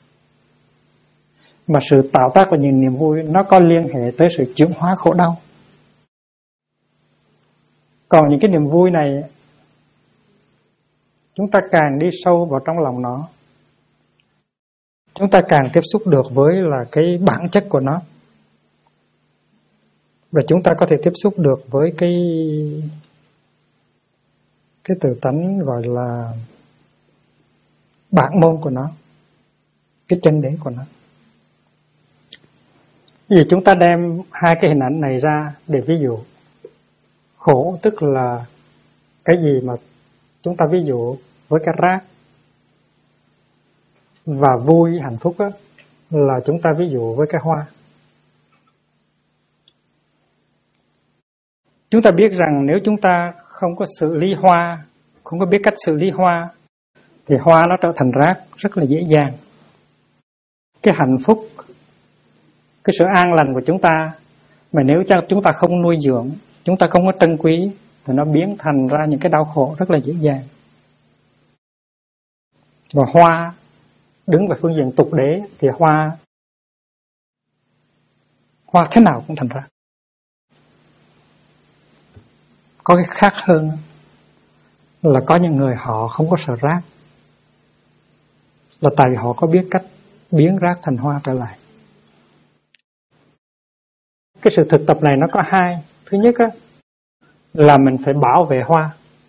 Mà sự tạo tác của những niềm vui nó có liên hệ tới sự chuyển hóa khổ đau. Còn những cái niềm vui này, chúng ta càng đi sâu vào trong lòng nó, chúng ta càng tiếp xúc được với là cái bản chất của nó. Và chúng ta có thể tiếp xúc được với cái tự tánh gọi là bản môn của nó, cái chân đế của nó. Vì chúng ta đem hai cái hình ảnh này ra để ví dụ. Khổ tức là cái gì mà chúng ta ví dụ với cái rác, và vui hạnh phúc á, là chúng ta ví dụ với cái hoa. Chúng ta biết rằng nếu chúng ta không có xử lý hoa, không có biết cách xử lý hoa, thì hoa nó trở thành rác rất là dễ dàng. Cái hạnh phúc, cái sự an lành của chúng ta, mà nếu chúng ta không nuôi dưỡng, chúng ta không có trân quý, thì nó biến thành ra những cái đau khổ rất là dễ dàng. Và hoa, đứng về phương diện tục đế, thì hoa thế nào cũng thành rác. Có cái khác hơn là có những người họ không có sợ rác, là tại vì họ có biết cách biến rác thành hoa trở lại. Cái sự thực tập này nó có hai. Thứ nhất á, là mình phải bảo vệ hoa,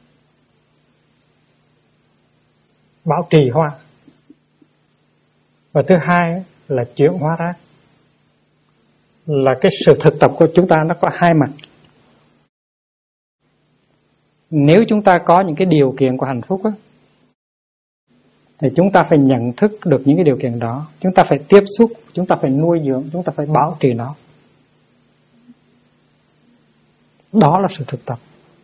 bảo trì hoa. Và thứ hai là chuyển hóa rác. Là cái sự thực tập của chúng ta nó có hai mặt. Nếu chúng ta có những cái điều kiện của hạnh phúc á, thì chúng ta phải nhận thức được những cái điều kiện đó. Chúng ta phải tiếp xúc, chúng ta phải nuôi dưỡng, chúng ta phải bảo trì nó. Đó là sự thực tập.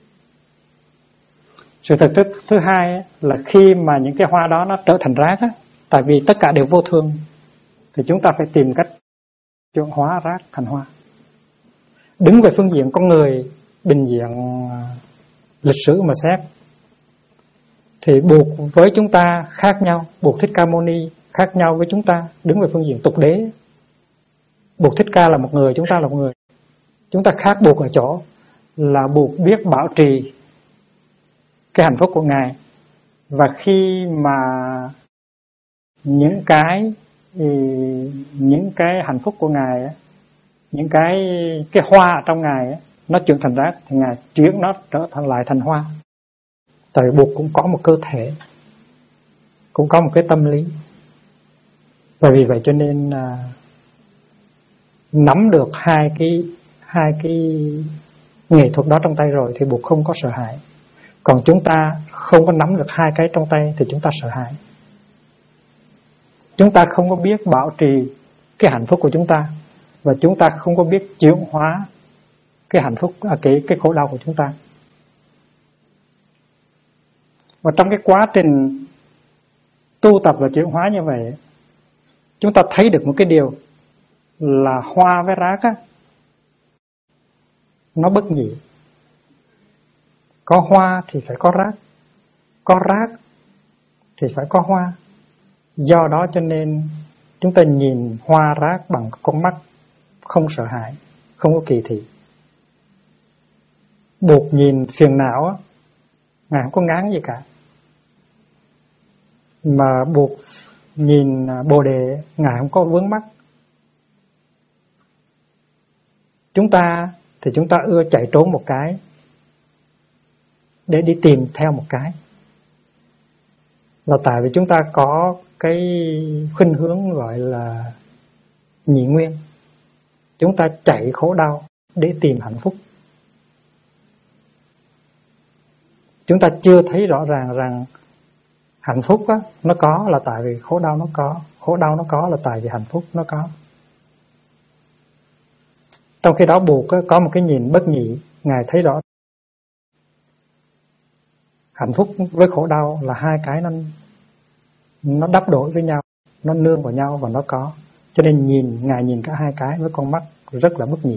Sự thực tập thứ hai là khi mà những cái hoa đó nó trở thành rác á, tại vì tất cả đều vô thường, thì chúng ta phải tìm cách chuyển hóa rác thành hoa. Đứng về phương diện con người, bình diện lịch sử mà xét, thì buộc với chúng ta khác nhau. Buộc Thích Ca Mâu Ni khác nhau với chúng ta. Đứng về phương diện tục đế, buộc Thích Ca là một người, chúng ta là một người. Chúng ta khác buộc ở chỗ là buộc biết bảo trì cái hạnh phúc của Ngài. Và khi mà những cái hạnh phúc của Ngài, những cái hoa ở trong Ngài nó chuyển thành rác, thì Ngài chuyển nó trở lại thành hoa. Tại vì buộc cũng có một cơ thể, cũng có một cái tâm lý. Và vì vậy cho nên nắm được hai cái nghệ thuật đó trong tay rồi thì buộc không có sợ hãi. Còn chúng ta không có nắm được hai cái trong tay thì chúng ta sợ hãi. Chúng ta không có biết bảo trì cái hạnh phúc của chúng ta, và chúng ta không có biết chuyển hóa cái hạnh phúc, cái khổ đau của chúng ta. Và trong cái quá trình tu tập và chuyển hóa như vậy, chúng ta thấy được một cái điều là hoa với rác á, nó bất nhị. Có hoa thì phải có rác, có rác thì phải có hoa. Do đó cho nên chúng ta nhìn hoa rác bằng con mắt không sợ hãi, không có kỳ thị. Buộc nhìn phiền não á, Ngài không có ngán gì cả. Mà buộc nhìn Bồ Đề, Ngài không có vướng mắc. Chúng ta thì chúng ta ưa chạy trốn một cái để đi tìm theo một cái. Là tại vì chúng ta có cái khuynh hướng gọi là nhị nguyên. Chúng ta chạy khổ đau để tìm hạnh phúc. Chúng ta chưa thấy rõ ràng rằng hạnh phúc á, nó có là tại vì khổ đau nó có. Khổ đau nó có là tại vì hạnh phúc nó có. Trong khi đó buộc á, có một cái nhìn bất nhị. Ngài thấy rõ hạnh phúc với khổ đau là hai cái nó đắp đổi với nhau, nó nương vào nhau và nó có. Cho nên Ngài nhìn cả hai cái với con mắt rất là bất nhị.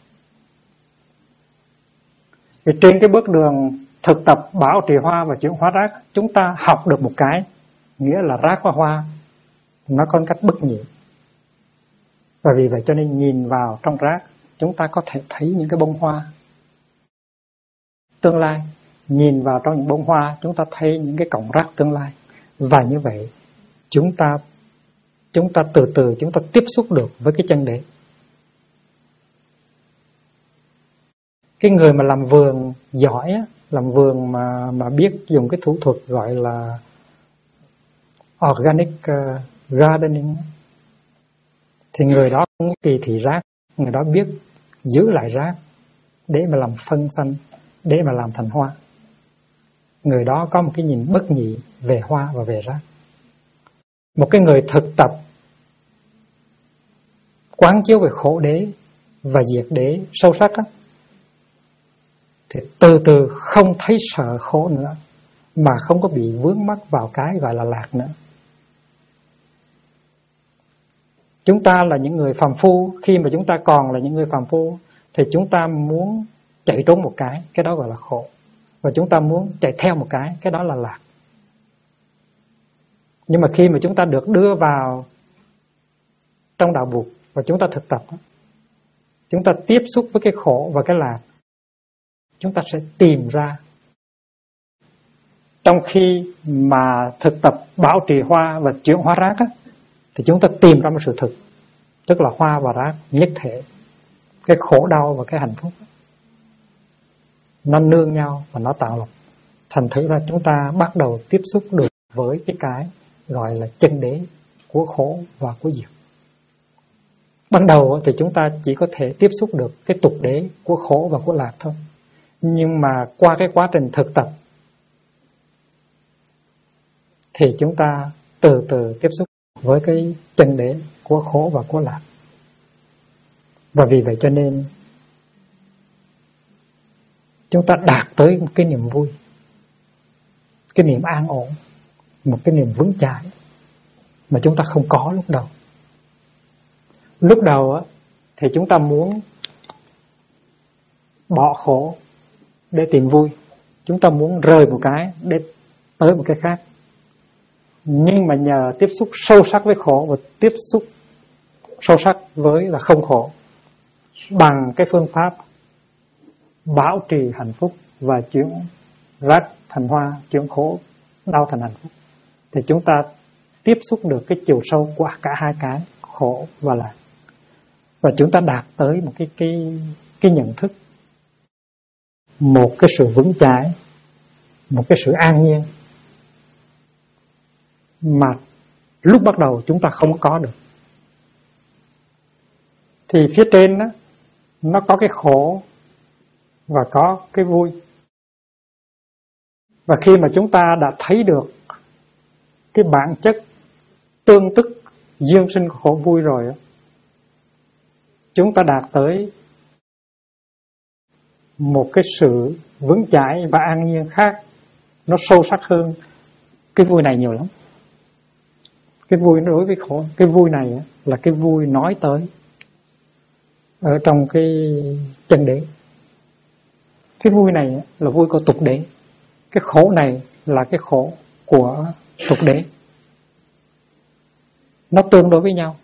Vì trên cái bước đường thực tập bảo trì hoa và chuyển hóa rác, chúng ta học được một cái, nghĩa là rác và hoa nó có cách bất nhị. Và vì vậy cho nên nhìn vào trong rác, chúng ta có thể thấy những cái bông hoa tương lai. Nhìn vào trong những bông hoa, chúng ta thấy những cái cọng rác tương lai. Và như vậy, chúng ta từ từ chúng ta tiếp xúc được với cái chân đế. Cái người mà làm vườn giỏi á, làm vườn mà biết dùng cái thủ thuật gọi là organic gardening, thì người đó không kỳ thị rác, người đó biết giữ lại rác để mà làm phân xanh, để mà làm thành hoa. Người đó có một cái nhìn bất nhị về hoa và về rác. Một cái người thực tập quán chiếu về khổ đế và diệt đế sâu sắc á, thì từ từ không thấy sợ khổ nữa, mà không có bị vướng mắc vào cái gọi là lạc nữa. Chúng ta là những người phàm phu, khi mà chúng ta còn là những người phàm phu thì chúng ta muốn chạy trốn một cái đó gọi là khổ. Và chúng ta muốn chạy theo một cái đó là lạc. Nhưng mà khi mà chúng ta được đưa vào trong đạo Bụt và chúng ta thực tập, chúng ta tiếp xúc với cái khổ và cái lạc, chúng ta sẽ tìm ra. Trong khi mà thực tập bảo trì hoa và chuyển hóa rác á, thì chúng ta tìm ra một sự thực, tức là hoa và rác nhất thể. Cái khổ đau và cái hạnh phúc nó nương nhau và nó tạo lập. Thành thử ra chúng ta bắt đầu tiếp xúc được với cái gọi là chân đế của khổ và của diệt. Ban đầu thì chúng ta chỉ có thể tiếp xúc được cái tục đế của khổ và của lạc thôi. Nhưng mà qua cái quá trình thực tập thì chúng ta từ từ tiếp xúc với cái chân đế của khổ và của lạc. Và vì vậy cho nên chúng ta đạt tới một cái niềm vui, cái niềm an ổn, một cái niềm vững chãi mà chúng ta không có lúc đầu. Lúc đầu thì chúng ta muốn bỏ khổ để tìm vui, chúng ta muốn rời một cái để tới một cái khác. Nhưng mà nhờ tiếp xúc sâu sắc với khổ và tiếp xúc sâu sắc với là không khổ, bằng cái phương pháp bảo trì hạnh phúc và chuyển rác thành hoa, chuyển khổ đau thành hạnh phúc, thì chúng ta tiếp xúc được cái chiều sâu của cả hai cái khổ và lạc. Và chúng ta đạt tới một cái nhận thức, một cái sự vững chãi, một cái sự an nhiên mà lúc bắt đầu chúng ta không có được. Thì phía trên đó, nó có cái khổ và có cái vui. Và khi mà chúng ta đã thấy được cái bản chất tương tức duyên sinh của khổ vui rồi, chúng ta đạt tới một cái sự vững chãi và an nhiên khác, nó sâu sắc hơn cái vui này nhiều lắm. Cái vui đối với khổ, cái vui này là cái vui nói tới ở trong cái chân đế. Cái vui này là vui của tục đế, cái khổ này là cái khổ của tục đế. Nó tương đối với nhau.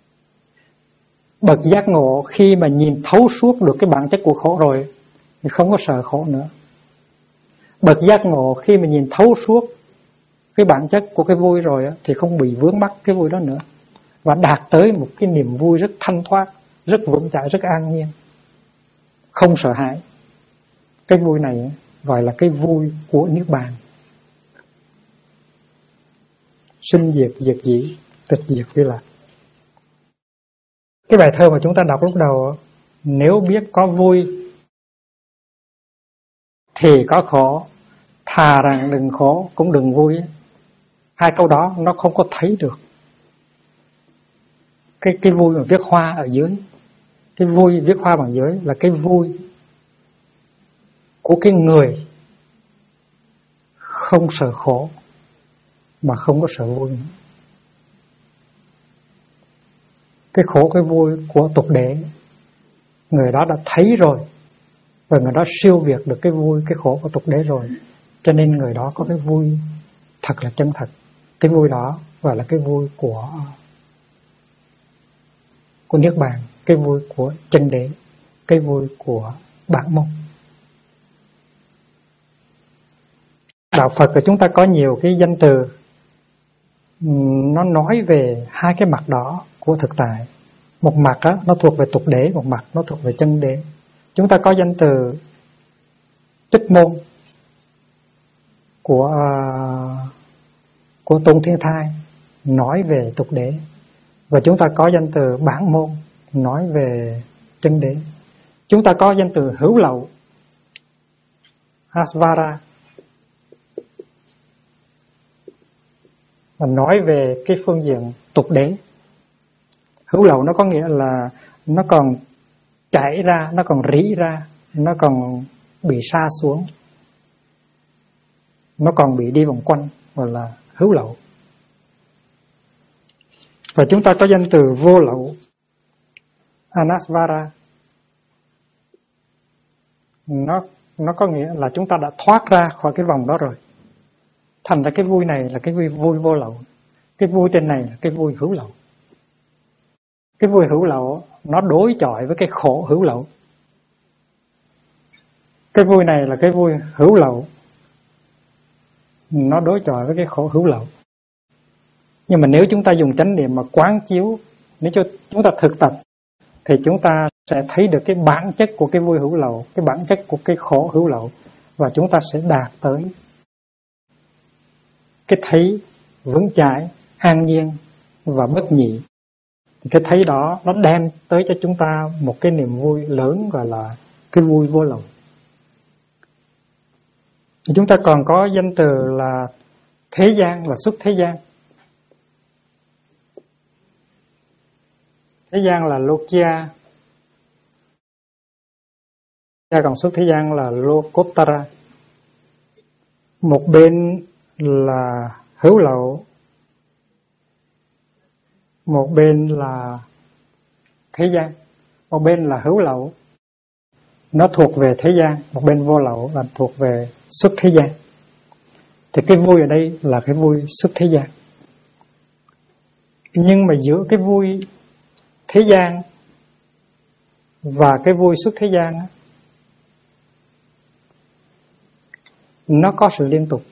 Bậc giác ngộ khi mà nhìn thấu suốt được cái bản chất của khổ rồi thì không có sợ khổ nữa. Bậc giác ngộ khi mà nhìn thấu suốt cái bản chất của cái vui rồi thì không bị vướng mắc cái vui đó nữa, và đạt tới một cái niềm vui rất thanh thoát, rất vững chãi, rất an nhiên, không sợ hãi. Cái vui này gọi là cái vui của Niết Bàn. Sinh diệt, diệt dĩ, tịch diệt vi lạc. Cái bài thơ mà chúng ta đọc lúc đầu, nếu biết có vui thì có khổ, thà rằng đừng khổ cũng đừng vui. Hai câu đó nó không có thấy được cái vui mà viết hoa ở dưới. Cái vui viết hoa bằng dưới là cái vui của cái người không sợ khổ mà không có sợ vui nữa. Cái khổ cái vui của tục đế, người đó đã thấy rồi, và người đó siêu việt được cái vui cái khổ của tục đế rồi, cho nên người đó có cái vui thật là chân thật. Cái vui đó gọi là cái vui của Niết Bàn, cái vui của chân đế, cái vui của bản môn. Đạo Phật của chúng ta có nhiều cái danh từ nó nói về hai cái mặt đó của thực tại. Một mặt đó, nó thuộc về tục đế, một mặt nó thuộc về chân đế. Chúng ta có danh từ Tích Môn của Tôn Thiên Thai nói về tục đế, và chúng ta có danh từ Bản Môn nói về chân đế. Chúng ta có danh từ Hữu Lậu Asvara và nói về cái phương diện tục đế. Hữu lậu nó có nghĩa là nó còn chảy ra, nó còn rỉ ra, nó còn bị sa xuống, nó còn bị đi vòng quanh, gọi là hữu lậu. Và chúng ta có danh từ vô lậu Anasvara. Nó có nghĩa là chúng ta đã thoát ra khỏi cái vòng đó rồi. Thành ra cái vui này là cái vui vô lậu. Cái vui trên này là cái vui hữu lậu. Cái vui hữu lậu nó đối chọi với cái khổ hữu lậu. Cái vui này là cái vui hữu lậu, nó đối chọi với cái khổ hữu lậu. Nhưng mà nếu chúng ta dùng chánh niệm mà quán chiếu, nếu chúng ta thực tập, thì chúng ta sẽ thấy được cái bản chất của cái vui hữu lậu, cái bản chất của cái khổ hữu lậu, và chúng ta sẽ đạt tới cái thấy vững chãi, an nhiên và bất nhị. Cái thấy đó nó đem tới cho chúng ta một cái niềm vui lớn, gọi là cái vui vô lậu. Chúng ta còn có danh từ là thế gian và xuất thế gian. Thế gian là Lokya, còn xuất thế gian là Lokottara. Một bên là hữu lậu, một bên là thế gian. Một bên là hữu lậu, nó thuộc về thế gian. Một bên vô lậu là thuộc về xuất thế gian. Thì cái vui ở đây là cái vui xuất thế gian. Nhưng mà giữa cái vui thế gian và cái vui xuất thế gian nó có sự liên tục.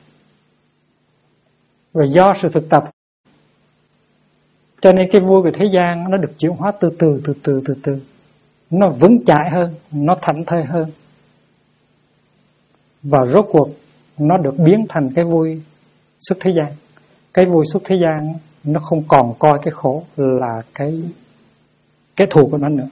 Và do sự thực tập, cho nên cái vui của thế gian nó được chuyển hóa từ từ. Nó vững chãi hơn, nó thảnh thơi hơn. Và rốt cuộc nó được biến thành cái vui xuất thế gian. Cái vui xuất thế gian nó không còn coi cái khổ là cái thù của nó nữa.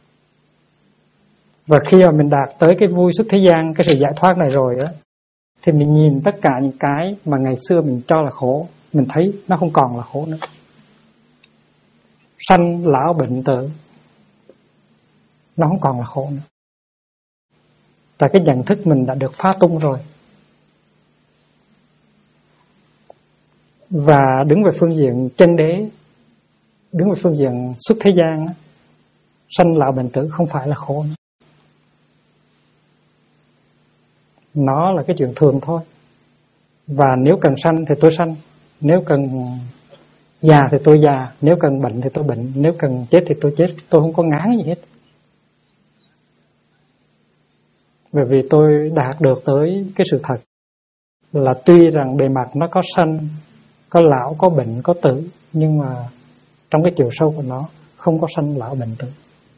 Và khi mà mình đạt tới cái vui xuất thế gian, cái sự giải thoát này rồi á, thì mình nhìn tất cả những cái mà ngày xưa mình cho là khổ, mình thấy nó không còn là khổ nữa. Sanh lão bệnh tử nó không còn là khổ nữa. Tại cái nhận thức mình đã được phá tung rồi. Và đứng về phương diện chân đế, đứng về phương diện xuất thế gian, sanh lão bệnh tử không phải là khổ nữa. Nó là cái chuyện thường thôi. Và nếu cần sanh thì tôi sanh, nếu cần già thì tôi già, nếu cần bệnh thì tôi bệnh, nếu cần chết thì tôi chết. Tôi không có ngán gì hết. Bởi vì tôi đạt được tới cái sự thật là tuy rằng bề mặt nó có sanh, có lão, có bệnh, có tử, nhưng mà trong cái chiều sâu của nó không có sanh lão bệnh tử.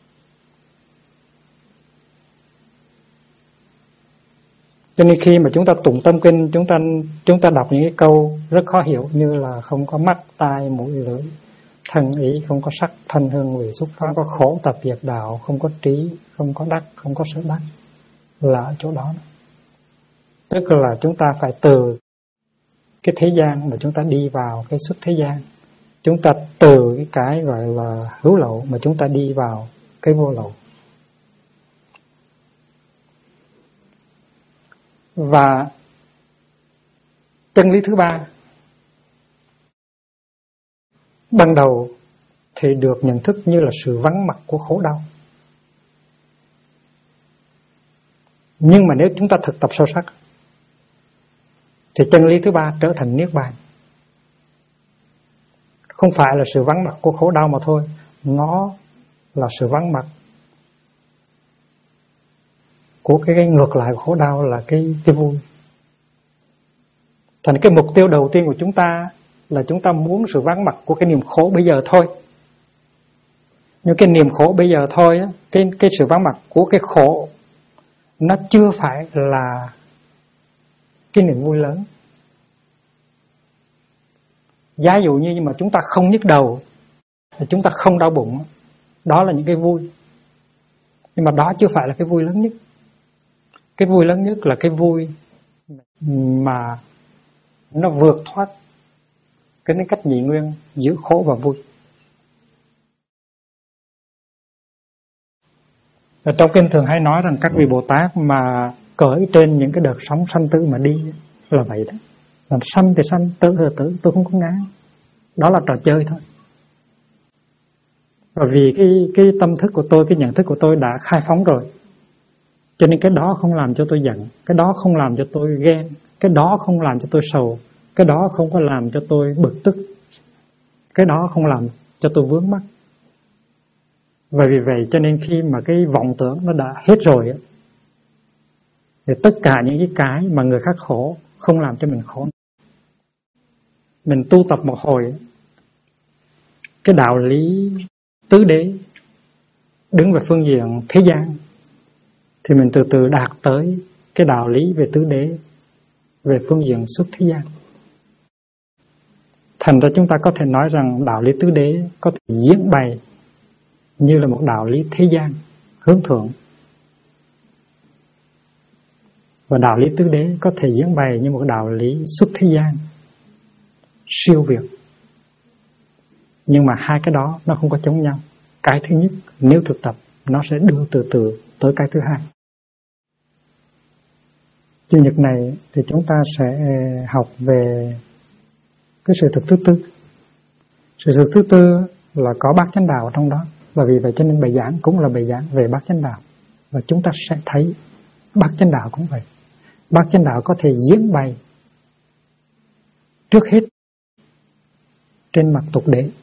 Cho nên khi mà chúng ta tụng tâm kinh, chúng ta đọc những cái câu rất khó hiểu như là không có mắt, tai, mũi, lưỡi, thân ý, không có sắc, thanh, hương, vị, xúc pháp, không có khổ tập diệt đạo, không có trí, không có đắc, không có sở đắc, là ở chỗ đó. Tức là chúng ta phải từ cái thế gian mà chúng ta đi vào cái xuất thế gian. Chúng ta từ cái gọi là hữu lậu mà chúng ta đi vào cái vô lậu. Và chân lý thứ ba, ban đầu thì được nhận thức như là sự vắng mặt của khổ đau. Nhưng mà nếu chúng ta thực tập sâu sắc thì chân lý thứ ba trở thành niết bàn. Không phải là sự vắng mặt của khổ đau mà thôi, nó là sự vắng mặt của cái ngược lại của khổ đau là cái vui. Thành cái mục tiêu đầu tiên của chúng ta là chúng ta muốn sự vắng mặt của cái niềm khổ bây giờ thôi. Nhưng cái niềm khổ bây giờ thôi á, cái sự vắng mặt của cái khổ nó chưa phải là cái niềm vui lớn. Giả dụ như mà chúng ta không nhức đầu, chúng ta không đau bụng, đó là những cái vui. Nhưng mà đó chưa phải là cái vui lớn nhất. Cái vui lớn nhất là cái vui mà nó vượt thoát cái cách nhị nguyên giữa khổ và vui. Ở trong kinh thường hay nói rằng các vị Bồ Tát mà cởi trên những cái đợt sóng sanh tử mà đi là vậy đó. Là sanh thì sanh, tử thì tử, tôi không có ngán. Đó là trò chơi thôi. Và vì cái tâm thức của tôi, cái nhận thức của tôi đã khai phóng rồi, cho nên cái đó không làm cho tôi giận, cái đó không làm cho tôi ghen, cái đó không làm cho tôi sầu, cái đó không có làm cho tôi bực tức, cái đó không làm cho tôi vướng mắc. Và vì vậy cho nên khi mà cái vọng tưởng nó đã hết rồi thì tất cả những cái mà người khác khổ không làm cho mình khổ. Mình tu tập một hồi cái đạo lý tứ đế đứng về phương diện thế gian, thì mình từ từ đạt tới cái đạo lý về tứ đế về phương diện xuất thế gian. Thành ra chúng ta có thể nói rằng đạo lý tứ đế có thể diễn bày như là một đạo lý thế gian hướng thượng, và đạo lý tứ đế có thể diễn bày như một đạo lý xuất thế gian siêu việt. Nhưng mà hai cái đó nó không có chống nhau. Cái thứ nhất nếu thực tập nó sẽ đưa từ từ tới cái thứ hai. Chủ nhật này thì chúng ta sẽ học về cái sự thực thứ tư. Sự thực thứ tư là có bát chánh đạo ở trong đó, và vì vậy cho nên bài giảng cũng là bài giảng về bát chánh đạo. Và chúng ta sẽ thấy bát chánh đạo cũng vậy. Bát chánh đạo có thể diễn bày trước hết trên mặt tục đế,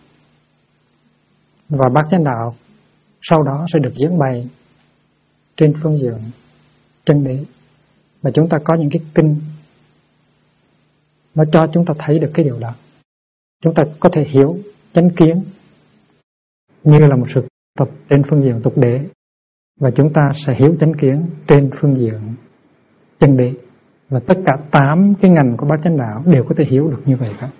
và bát chánh đạo sau đó sẽ được diễn bày trên phương diện chân đế. Và chúng ta có những cái kinh nó cho chúng ta thấy được cái điều đó. Chúng ta có thể hiểu chánh kiến như là một sự tập trên phương diện tục đế, và chúng ta sẽ hiểu chánh kiến trên phương diện chân đế. Và tất cả 8 cái ngành của bát chánh đạo đều có thể hiểu được như vậy cả.